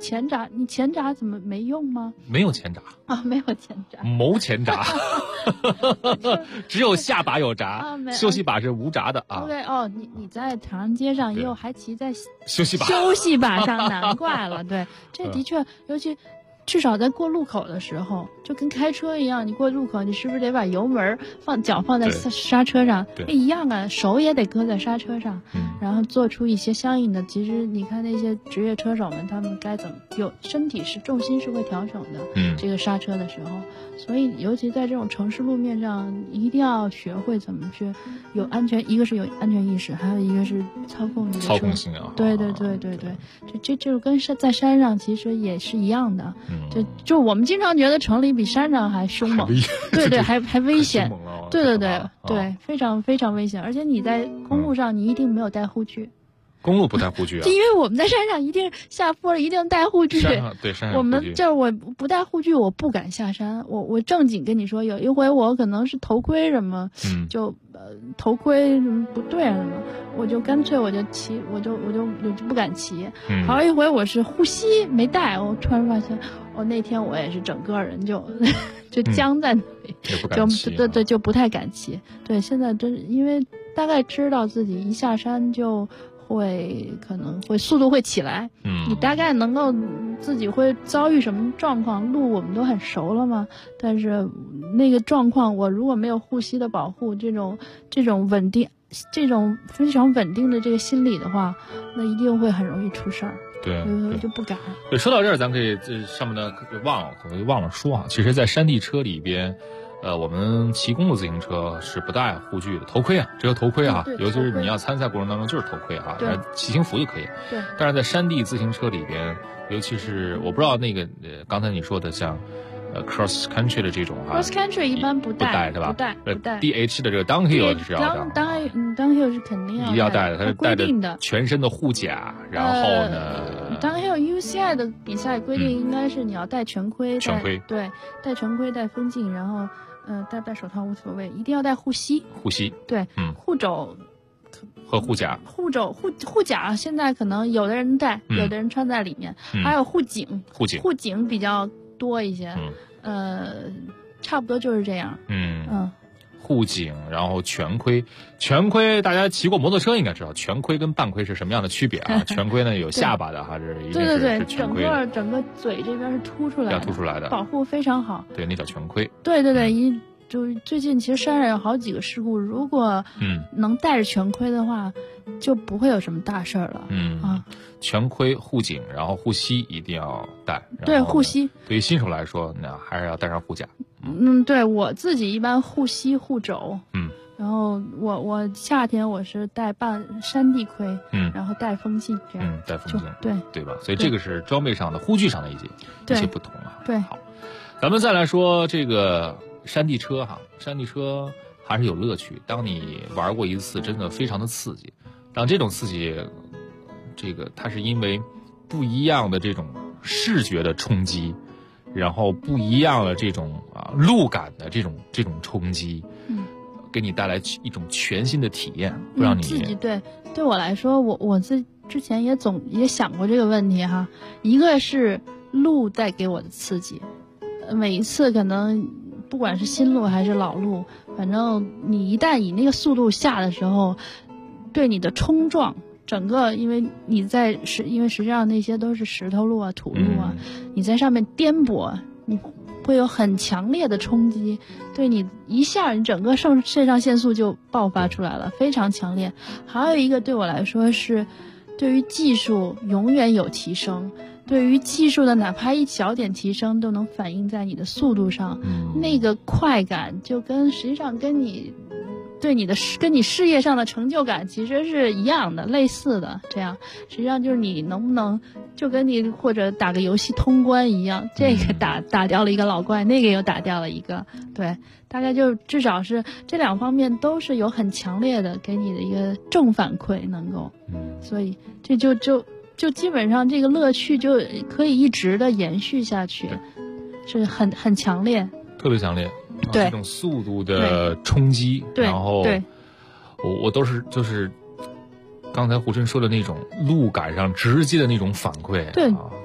前闸，你前闸怎么没用吗？ 没有前闸啊，没有前闸， 谋前闸，只有下把有闸，休息把是无闸的啊。 对哦，你在长安街上也有还骑在休息把上，难怪了。对，这的确，尤其。至少在过路口的时候，就跟开车一样，你过路口，你是不是得把油门脚放在刹车上？一样啊，手也得搁在刹车上，然后做出一些相应的。其实你看那些职业车手们，他们该怎么身体是重心是会调整的，这个刹车的时候，所以尤其在这种城市路面上，一定要学会怎么去有安全，一个是有安全意识，还有一个是操控你的车。 操控性啊！ 对，这跟在山上其实也是一样的。就我们经常觉得城里比山上还凶猛，对，还危险，对，非常非常危险。而且你在公路上，你一定没有带护具。 公路不带护具啊？ 因为我们在山上一定下坡了，一定带护具。 山上我们这我不带护具，我不敢下山。我正经跟你说，有一回我可能是头盔什么，就头盔什么不对什么，我就干脆我就不敢骑。还有一回我是呼吸没带，我突然发现，那天我也是整个人就僵在那里，就不太敢骑。对，现在真是因为大概知道自己一下山就。可能会速度会起来，你大概能够自己会遭遇什么状况，路我们都很熟了嘛。但是那个状况，我如果没有护膝的保护，这种稳定，这种非常稳定的这个心理的话，那一定会很容易出事儿。 对， 就不敢。 对，说到这儿，咱可以这上面的可能忘了说啊。其实，在山地车里边。我们骑公路自行车是不带护具的，头盔啊，只有头盔啊，尤其是你要参赛过程当中就是头盔啊，骑行服就可以。 对。 但是在山地自行车里边，尤其是我不知道那个刚才你说的像cross country 的这种 cross country 一般不带是吧？ 不带。 DH 的这个 downhill 是要的。 downhill 是肯定一定要带的，它是带着全身的护甲，然后呢。 downhill UCI 的比赛规定应该是你要戴全盔，对，戴全盔戴风镜，然后。戴不戴手套无所谓，一定要戴护膝。对，护肘和护甲。 护甲现在可能有的人戴，有的人穿在里面，还有护颈。护颈比较多一些，差不多就是这样。 护颈，然后全盔，大家骑过摩托车应该知道，全盔跟半盔是什么样的区别啊？全盔呢有下巴的，还是一定是全盔的。 整个嘴这边是凸出来的， 要凸出来的， 保护非常好。 对，那叫全盔。 对，就最近其实山上有好几个事故，如果能带着全盔的话，就不会有什么大事了。 全盔、护颈，然后护膝一定要带。 对，护膝。 对于新手来说，那还是要带上护甲。 对，我自己一般护膝护肘。然后我夏天我是戴山地盔，然后戴风镜这样。 戴风镜，对吧？所以对这个是装备上的护具上的一些不同啊。 对， 好，咱们再来说这个山地车哈，山地车还是有乐趣。当你玩过一次，真的非常的刺激。当这种刺激，它是因为不一样的这种视觉的冲击，然后不一样的这种路感的这种冲击，给你带来一种全新的体验，会让你自己对我来说，我之前也想过这个问题哈。一个是路带给我的刺激，每一次可能不管是新路还是老路，反正你一旦以那个速度下的时候，对你的冲撞。整个，因为实际上那些都是石头路啊、土路啊，你在上面颠簸，你会有很强烈的冲击，对你一下你整个肾上腺素就爆发出来了，非常强烈。还有一个对我来说是，对于技术永远有提升，对于技术的哪怕一小点提升都能反映在你的速度上，那个快感就实际上跟你。跟你事业上的成就感其实是一样的，类似的。这样实际上就是你能不能就跟你或者打个游戏通关一样，这个打掉了一个老怪，那个又打掉了一个，对，大概就至少是这两方面都是有很强烈的给你的一个正反馈，能够，所以这就基本上这个乐趣就可以一直的延续下去，是很强烈， 特别强烈。 对， 这种速度的冲击，然后我都是就是刚才胡晨说的那种路感上直接的那种反馈， 对，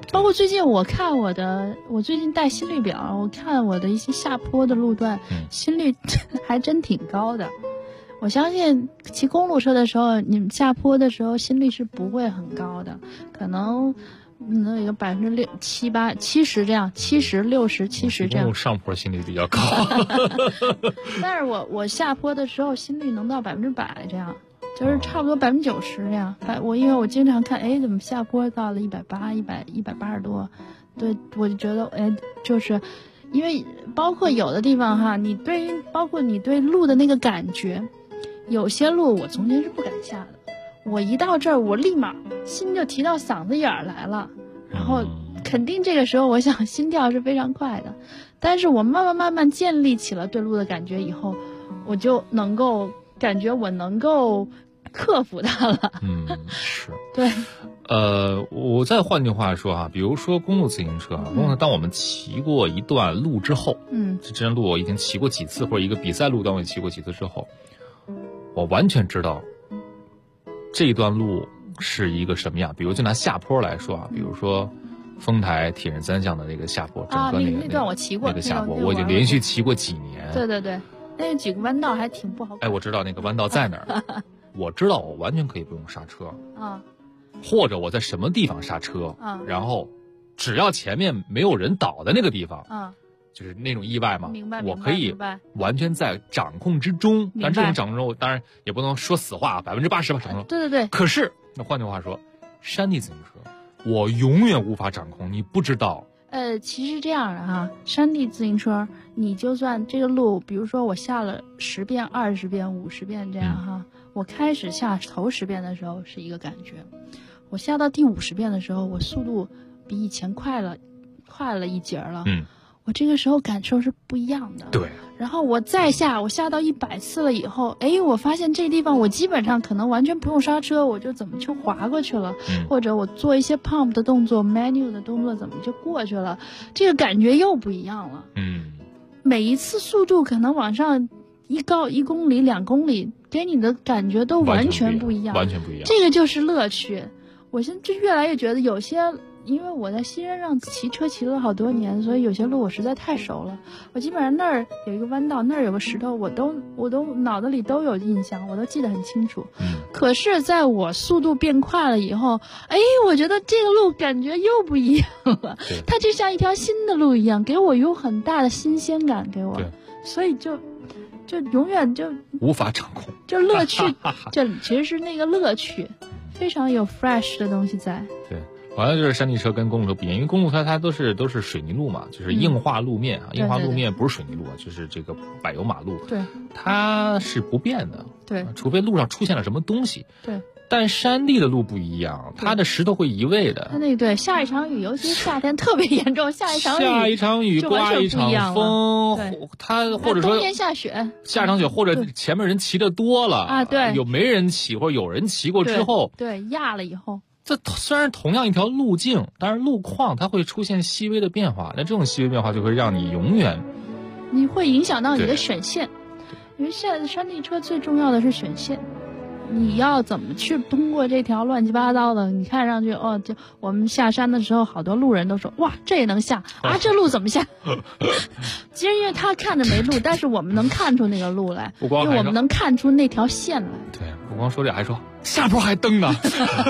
包括最近我最近带心率表，我看我的一些下坡的路段，心率还真挺高的。我相信骑公路车的时候，你们下坡的时候心率是不会很高的，可能有一个6%、7%、8%、70%这样，70%、60%、70%这样。 上坡心率比较高， 但是我下坡的时候心率能到100%这样，就是差不多90%这样。因为我经常看，怎么下坡到了180、180多，对，我就觉得就是因为包括有的地方哈，包括你对路的那个感觉。有些路我从前是不敢下的，我一到这儿我立马心就提到嗓子眼儿来了，然后肯定这个时候我想心跳是非常快的，但是我慢慢建立起了对路的感觉以后，我就能够感觉我能够克服它了。 是。 对。 我再换句话说啊，比如说公路自行车，当我们骑过一段路之后，这段路我已经骑过几次，或者一个比赛路段我也骑过几次之后，我完全知道这一段路是一个什么样。比如就拿下坡来说啊，比如说丰台铁人3项的那个下坡，整个那段我骑过， 那个下坡我已经连续骑过几年。 对，那几个弯道还挺不好。 我知道那个弯道在哪儿，我知道我完全可以不用刹车啊， 或者我在什么地方刹车啊，然后只要前面没有人倒的那个地方啊。就是那种意外嘛，我可以完全在掌控之中，但这种掌控中，当然也不能说死话，80%吧掌控。 对。 可是，那换句话说，山地自行车，我永远无法掌控，你不知道。 其实这样的哈，山地自行车，你就算这个路，比如说我下了10遍、20遍、50遍这样哈，我开始下头10遍的时候是一个感觉，我下到第50遍的时候，我速度比以前快了一截了。我这个时候感受是不一样的。 对。 然后我下到100次了以后，我发现这地方我基本上可能完全不用刹车，我就怎么就滑过去了，或者我做一些 pump 的动作 manual 的动作怎么就过去了，这个感觉又不一样了。每一次速度可能往上1公里、2公里，给你的感觉都完全不一样， 完全不一样。 这个就是乐趣。我现在就越来越觉得有些。因为我在西山上骑车骑了好多年，所以有些路我实在太熟了。我基本上那儿有一个弯道，那儿有个石头，我都脑子里都有印象，我都记得很清楚。可是在我速度变快了以后，我觉得这个路感觉又不一样了。它就像一条新的路一样，给我有很大的新鲜感给我，所以就永远就无法掌控， 就乐趣，这其实是那个乐趣，非常有 fresh 的东西在。 对。好像就是山地车跟公路车不一样，因为公路车它都是水泥路嘛，就是硬化路面啊，硬化路面不是水泥路啊，就是这个柏油马路， 对， 它是不变的， 对， 除非路上出现了什么东西， 对。 但山地的路不一样，它的石头会移位的。 它对，下一场雨，尤其夏天特别严重，下一场雨刮一场风，它或者说冬天下雪， 下场雪，或者前面人骑的多了啊，对， 有没人骑或者有人骑过之后， 对，压了以后。 这虽然同样一条路径，但是路况它会出现细微的变化，那这种细微变化就会让你永远， 你会影响到你的选线，因为现在山地车最重要的是选线，你要怎么去通过这条乱七八糟的，你看上去就我们下山的时候，好多路人都说哇，这也能下啊，这路怎么下？其实因为他看着没路，但是我们能看出那个路来，因为我们能看出那条线来。 对，不光说这，还说下坡还蹬呢，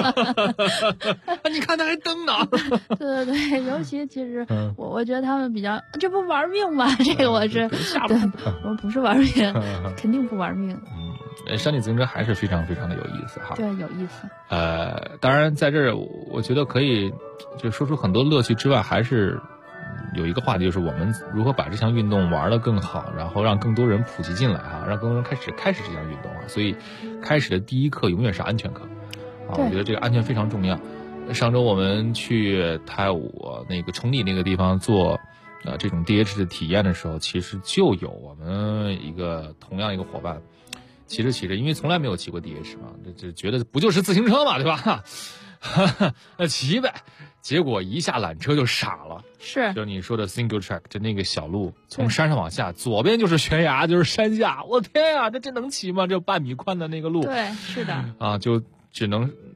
你看他还蹬呢。 对，尤其实我觉得他们比较，这不玩命吗？这个我是对，我不是玩命，肯定不玩命。 山地自行车还是非常非常的有意思哈。 对，有意思。 当然在这儿，我觉得可以就说出很多乐趣之外，还是有一个话题，就是我们如何把这项运动玩得更好，然后让更多人普及进来哈，让更多人开始这项运动啊。所以开始的第一课永远是安全课啊，我觉得这个安全非常重要。上周我们去泰武那个崇礼那个地方做这种 DH 的体验的时候，其实就有我们同样一个伙伴骑着，因为从来没有骑过 DH 嘛，就觉得不就是自行车嘛，对吧？那骑呗，结果一下缆车就傻了。 是， 就你说的 single track， 就那个小路，从山上往下，左边就是悬崖，就是山下。我天啊，这能骑吗？这半米宽的那个路。 对，是的。 啊，就只能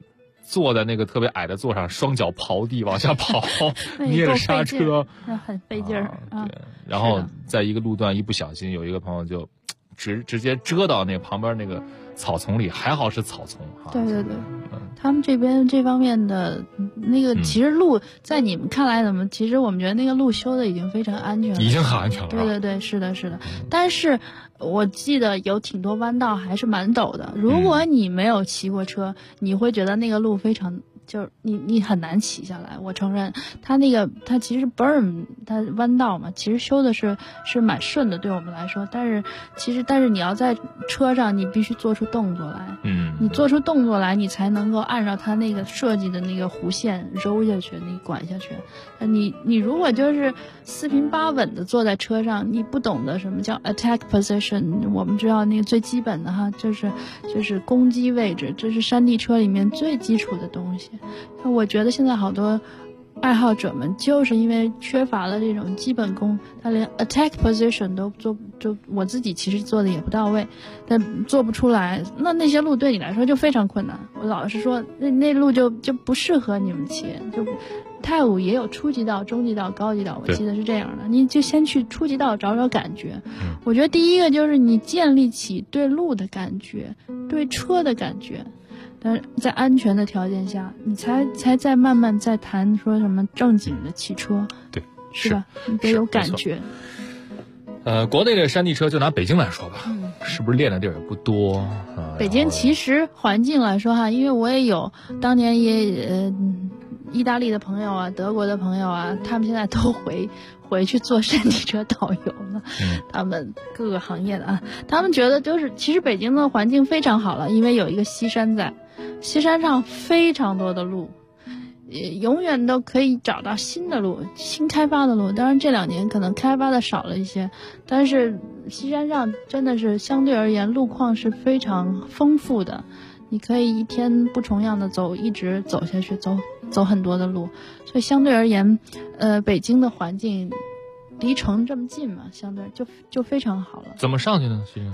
坐在那个特别矮的座上，双脚刨地往下跑，捏着刹车， 那很费劲儿。 对，然后在一个路段一不小心，有一个朋友就直接遮到那旁边那个草丛里，还好是草丛哈。 对对对，他们这边这方面的那个，其实路在你们看来怎么？其实我们觉得那个路修的已经非常安全了， 已经很安全了。 对对对，是的，是的。但是我记得有挺多弯道还是蛮陡的，如果你没有骑过车，你会觉得那个路非常。就是你很难骑下来，我承认，它其实 berm 它弯道嘛，其实修的是蛮顺的，对我们来说。但是你要在车上，你必须做出动作来，你做出动作来，你才能够按照它那个设计的那个弧线揉下去，你管下去。你如果就是四平八稳的坐在车上，你不懂得什么叫 attack position， 我们知道那个最基本的哈，就是攻击位置，这是山地车里面最基础的东西。我觉得现在好多爱好者们就是因为缺乏了这种基本功，他连 attack position 都做，就我自己其实做的也不到位，但做不出来，那些路对你来说就非常困难。我老是说那路就不适合你们骑，就泰武也有初级道、中级道、高级道，我记得是这样的，你就先去初级道找找感觉。我觉得第一个就是你建立起对路的感觉，对车的感觉。但是在安全的条件下，你才再慢慢再谈说什么正经的汽车， 对， 是吧？你得有感觉。 国内的山地车就拿北京来说吧，是不是练的地儿也不多？ 北京其实环境来说哈，因为我也有当年也意大利的朋友啊，德国的朋友啊，他们现在都回去做山地车导游了。他们各个行业的啊，他们觉得就是其实北京的环境非常好了，因为有一个西山在。西山上非常多的路，永远都可以找到新的路，新开发的路。当然这2年可能开发的少了一些，但是西山上真的是相对而言路况是非常丰富的，你可以一天不重样的走，一直走下去，走很多的路。所以相对而言，北京的环境离城这么近嘛，相对就非常好了。 怎么上去呢？其实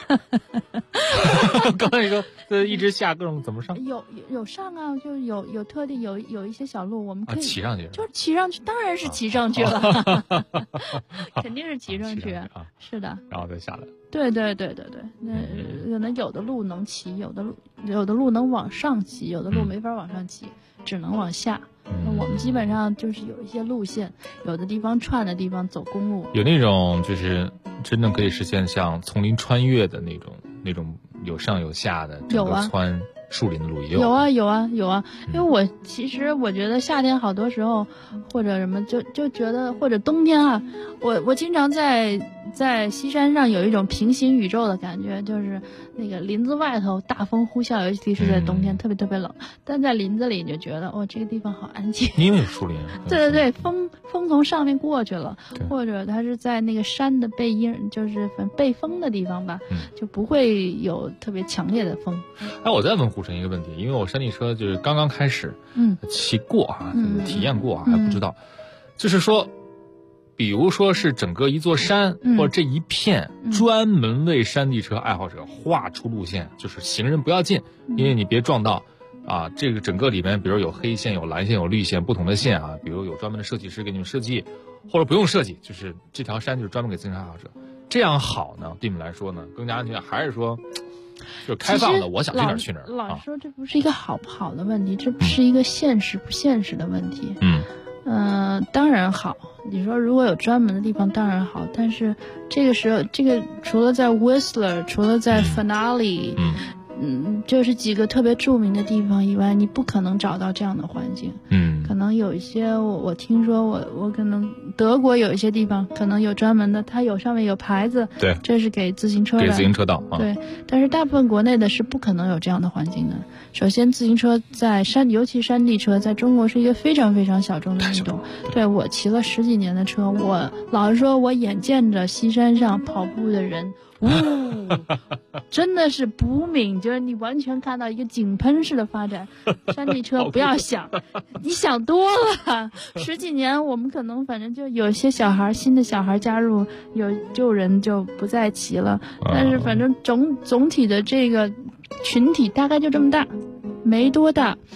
刚才你说一直下各种怎么上？ 有上啊，就有特地有一些小路，我们可以骑上去， 就是骑上去，当然是骑上去了，肯定是骑上去啊，是的， 然后再下来。 对，那可能有的路能骑，有的路能往上骑，有的路没法往上骑，只能往下。那我们基本上就是有一些路线，有的地方串的地方走公路， 有那种就是真正可以实现像丛林穿越的那种有上有下的，整个穿树林的路也有。 有啊，因为其实我觉得夏天好多时候或者什么就觉得，或者冬天啊，我经常在西山上有一种平行宇宙的感觉，就是那个林子外头大风呼啸，尤其是在冬天特别特别冷，但在林子里你就觉得这个地方好安静， 因为有树林。 对，风从上面过去了，或者它是在那个山的背阴，就是背风的地方吧，就不会有特别强烈的风。 我再问胡晨一个问题，因为我山地车就是刚刚开始骑过啊，体验过还不知道，就是说比如说是整个一座山，或者这一片专门为山地车爱好者画出路线，就是行人不要进，因为你别撞到啊。这个整个里面比如有黑线有蓝线有绿线不同的线啊，比如有专门的设计师给你们设计，或者不用设计，就是这条山就是专门给自行车爱好者，这样好呢对你们来说呢更加安全，还是说就是开放的我想去哪儿去哪儿？ 老实说这不是一个好不好的问题，这不是一个现实不现实的问题。当然好，你说如果有专门的地方当然好，但是这个时候除了在 Whistler 除了在 Finale 就是几个特别著名的地方以外，你不可能找到这样的环境。可能有一些我听说我可能德国有一些地方可能有专门的，它上面有牌子， 对， 这是给自行车的， 给自行车道。 对，但是大部分国内的是不可能有这样的环境的。首先自行车在尤其山地车在中国是一个非常非常小众的运动。对，我骑了10几年的车，我老实说我眼见着西山上跑步的人真的是不明，就是你完全看到一个井喷式的发展。山地车不要想你想多了，10几年我们可能反正就有些新的小孩加入，有旧人就不再骑了，但是反正总体的这个群体大概就这么大，没多大。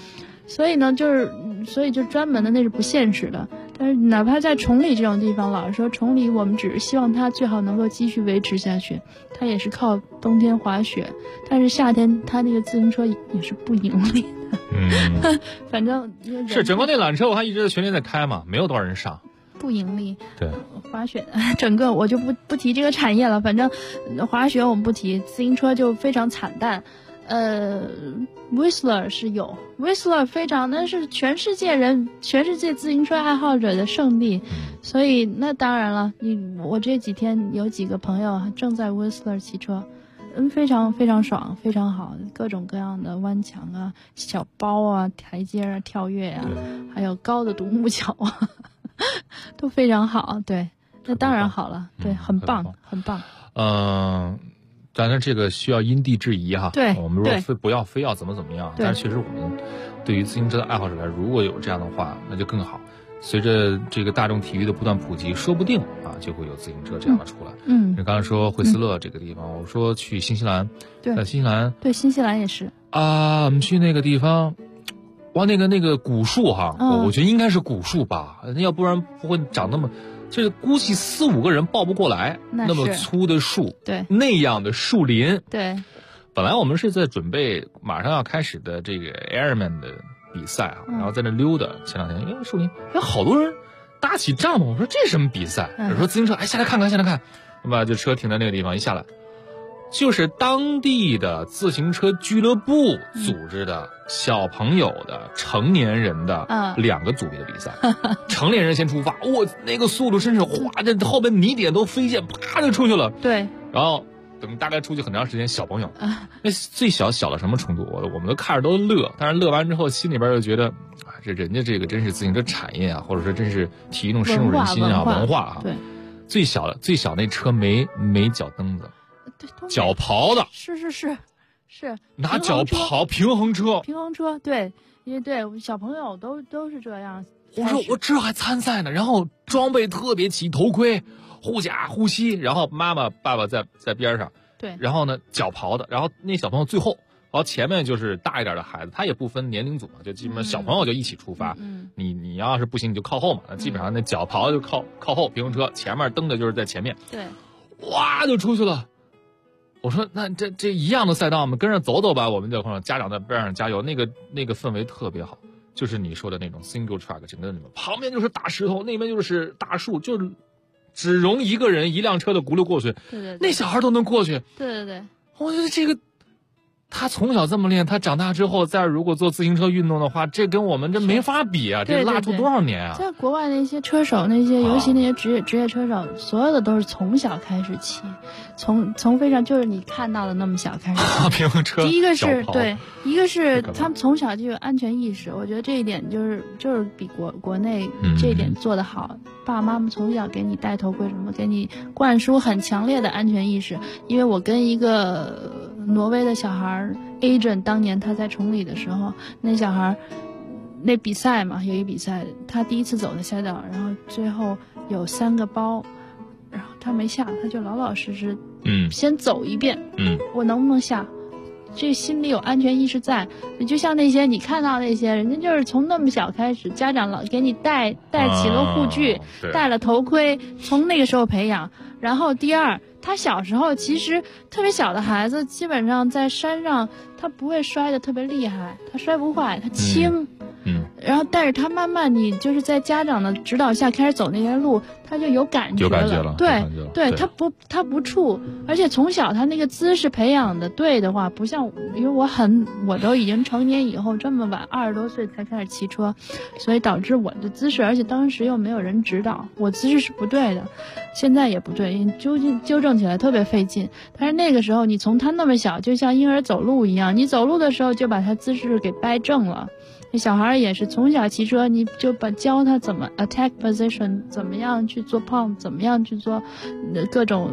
所以呢，所以就专门的那是不现实的。但是哪怕在崇礼这种地方，老实说，崇礼我们只是希望它最好能够继续维持下去。它也是靠冬天滑雪，但是夏天它那个自行车也是不盈利的。反正是整个那缆车我还一直在全年在开嘛，没有多少人上。 不盈利。 对， 滑雪整个我就不提这个产业了，反正滑雪我们不提，自行车就非常惨淡。Whistler 是有 Whistler 非常，那是全世界自行车爱好者的圣地，所以那当然了，我这几天有几个朋友正在 Whistler 骑车，非常非常爽，非常好，各种各样的弯墙啊、小包啊、台阶啊、跳跃啊，还有高的独木桥啊，都非常好。对，那当然好了，对，很棒，很棒。 当然这个需要因地制宜哈。 对， 我们说不要非要怎么样，但是确实我们对于自行车的爱好者来，如果有这样的话，那就更好。随着这个大众体育的不断普及，说不定就会有自行车这样的出来。你刚才说惠斯勒这个地方，我说去新西兰，在新西兰， 对，新西兰也是我们去那个地方，哇，那个古树哈，我觉得应该是古树吧，要不然不会长那么。这估计4-5个人抱不过来，那么粗的树， 对， 那样的树林， 对。 本来我们是在准备马上要开始的这个 Ironman 的比赛然后在那溜达。前2天因为树林有好多人搭起帐篷，我说这是什么比赛？我说自行车，下来看看，那么就车停在那个地方，一下来就是当地的自行车俱乐部组织的小朋友的成年人的2个组别的比赛。成年人先出发，那个速度真是哗，这后边泥点都飞溅，啪就出去了。 对， 然后等大概出去很长时间，小朋友那最小到什么程度？我们都看着都乐，但是乐完之后心里边又觉得这人家这个真是自行车产业或者说真是体育那种深入人心文化对， 最小那车没脚蹬子。脚刨的， 是拿脚刨平衡车， 对，因为对小朋友都是这样。 我说我这还参赛呢，然后装备特别齐，头盔、护甲、护膝，然后妈妈爸爸在边上， 对， 然后呢脚刨的，然后那小朋友最后，然后前面就是大一点的孩子，他也不分年龄组嘛，就基本上小朋友就一起出发，你要是不行你就靠后嘛，那基本上那脚刨的就靠后平衡车，前面蹬的就是在前面， 对， 哇就出去了。我说那这一样的赛道，我们跟着走走吧。我们在家长在边上加油，那个氛围特别好，就是你说的那种 single track， 整个旁边就是大石头，那边就是大树，就是只容一个人一辆车的轱辘过去。 对， 那小孩都能过去。 对， 我觉得这个他从小这么练，他长大之后再如果做自行车运动的话，这跟我们这没法比啊！这拉出多少年啊！ 在国外那些车手，尤其那些职业车手，所有的都是从小开始骑，从非常就是你看到的那么小开始骑。 平衡车。 第一个是对，一个是他们从小就有安全意识，我觉得这一点就是比国内这一点做得好。爸爸妈妈从小给你戴头盔什么，给你灌输很强烈的安全意识。因为我跟一个挪威的小孩 Adrian， 当年他在崇礼的时候，那小孩那比赛嘛，有一比赛他第一次走那赛道，然后最后有3个包，然后他没下，他就老老实实先走一遍，我能不能下，这心里有安全意识在。就像那些你看到那些人家就是从那么小开始，家长老给你戴起了护具，戴了头盔，从那个时候培养。然后第二，他小时候其实特别小的孩子，基本上在山上他不会摔得特别厉害，他摔不坏，他轻。然后但是他慢慢你就是在家长的指导下开始走那些路，他就有感觉了。对，他不怵，而且从小他那个姿势培养的对的话，不像因为我都已经成年以后这么晚20多岁才开始骑车，所以导致我的姿势，而且当时又没有人指导，我姿势是不对的，现在也不对，因为纠正起来特别费劲。但是那个时候你从他那么小，就像婴儿走路一样，你走路的时候就把他姿势给掰正了。小孩也是从小骑车，你就教他怎么 attack position， 怎么样去做 pump， 怎么样去做各种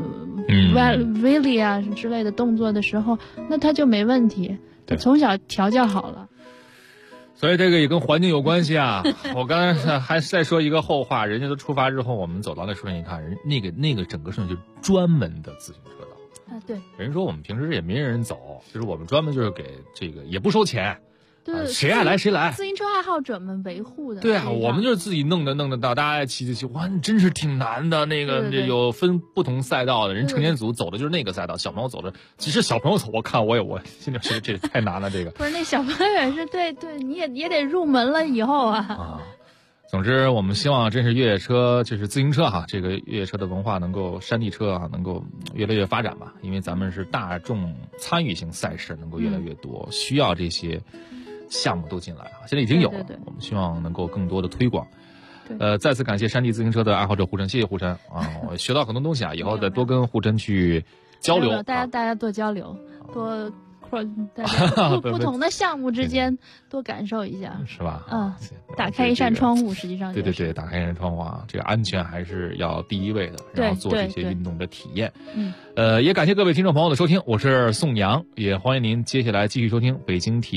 wheelie 啊之类的动作的时候，那他就没问题，他从小调教好了。 所以这个也跟环境有关系啊。我刚才还再说一个后话，人家都出发之后，我们走到那顺序，你看人那个整个顺序就是专门的自行车道。 对。 人说我们平时也没人走，就是我们专门就是给这个也不收钱。 对， 谁爱来谁来。 自行车爱好者们维护的。 对啊，我们就是自己弄得到，大家骑，哇，真是挺难的。那个有分不同赛道的人，成年组走的就是那个赛道，小朋友走的，其实小朋友走，我看我心里觉得这太难了。这个不是那小朋友也是对，你也得入门了以后啊。 总之，我们希望真是越野车，就是自行车哈，这个越野车的文化能够，山地车啊能够越来越发展吧。因为咱们是大众参与型赛事，能够越来越多，需要这些项目都进来啊。现在已经有了，我们希望能够更多的推广。再次感谢山地自行车的爱好者胡晨，谢谢胡晨啊，我学到很多东西啊，以后再多跟胡晨去交流。 大家多交流，多。大家不同的项目之间多感受一下， 是吧？ 打开一扇窗户，实际上对，打开一扇窗户啊，这个安全还是要第一位的，然后做这些运动的体验。也感谢各位听众朋友的收听，我是宋阳，也欢迎您接下来继续收听北京体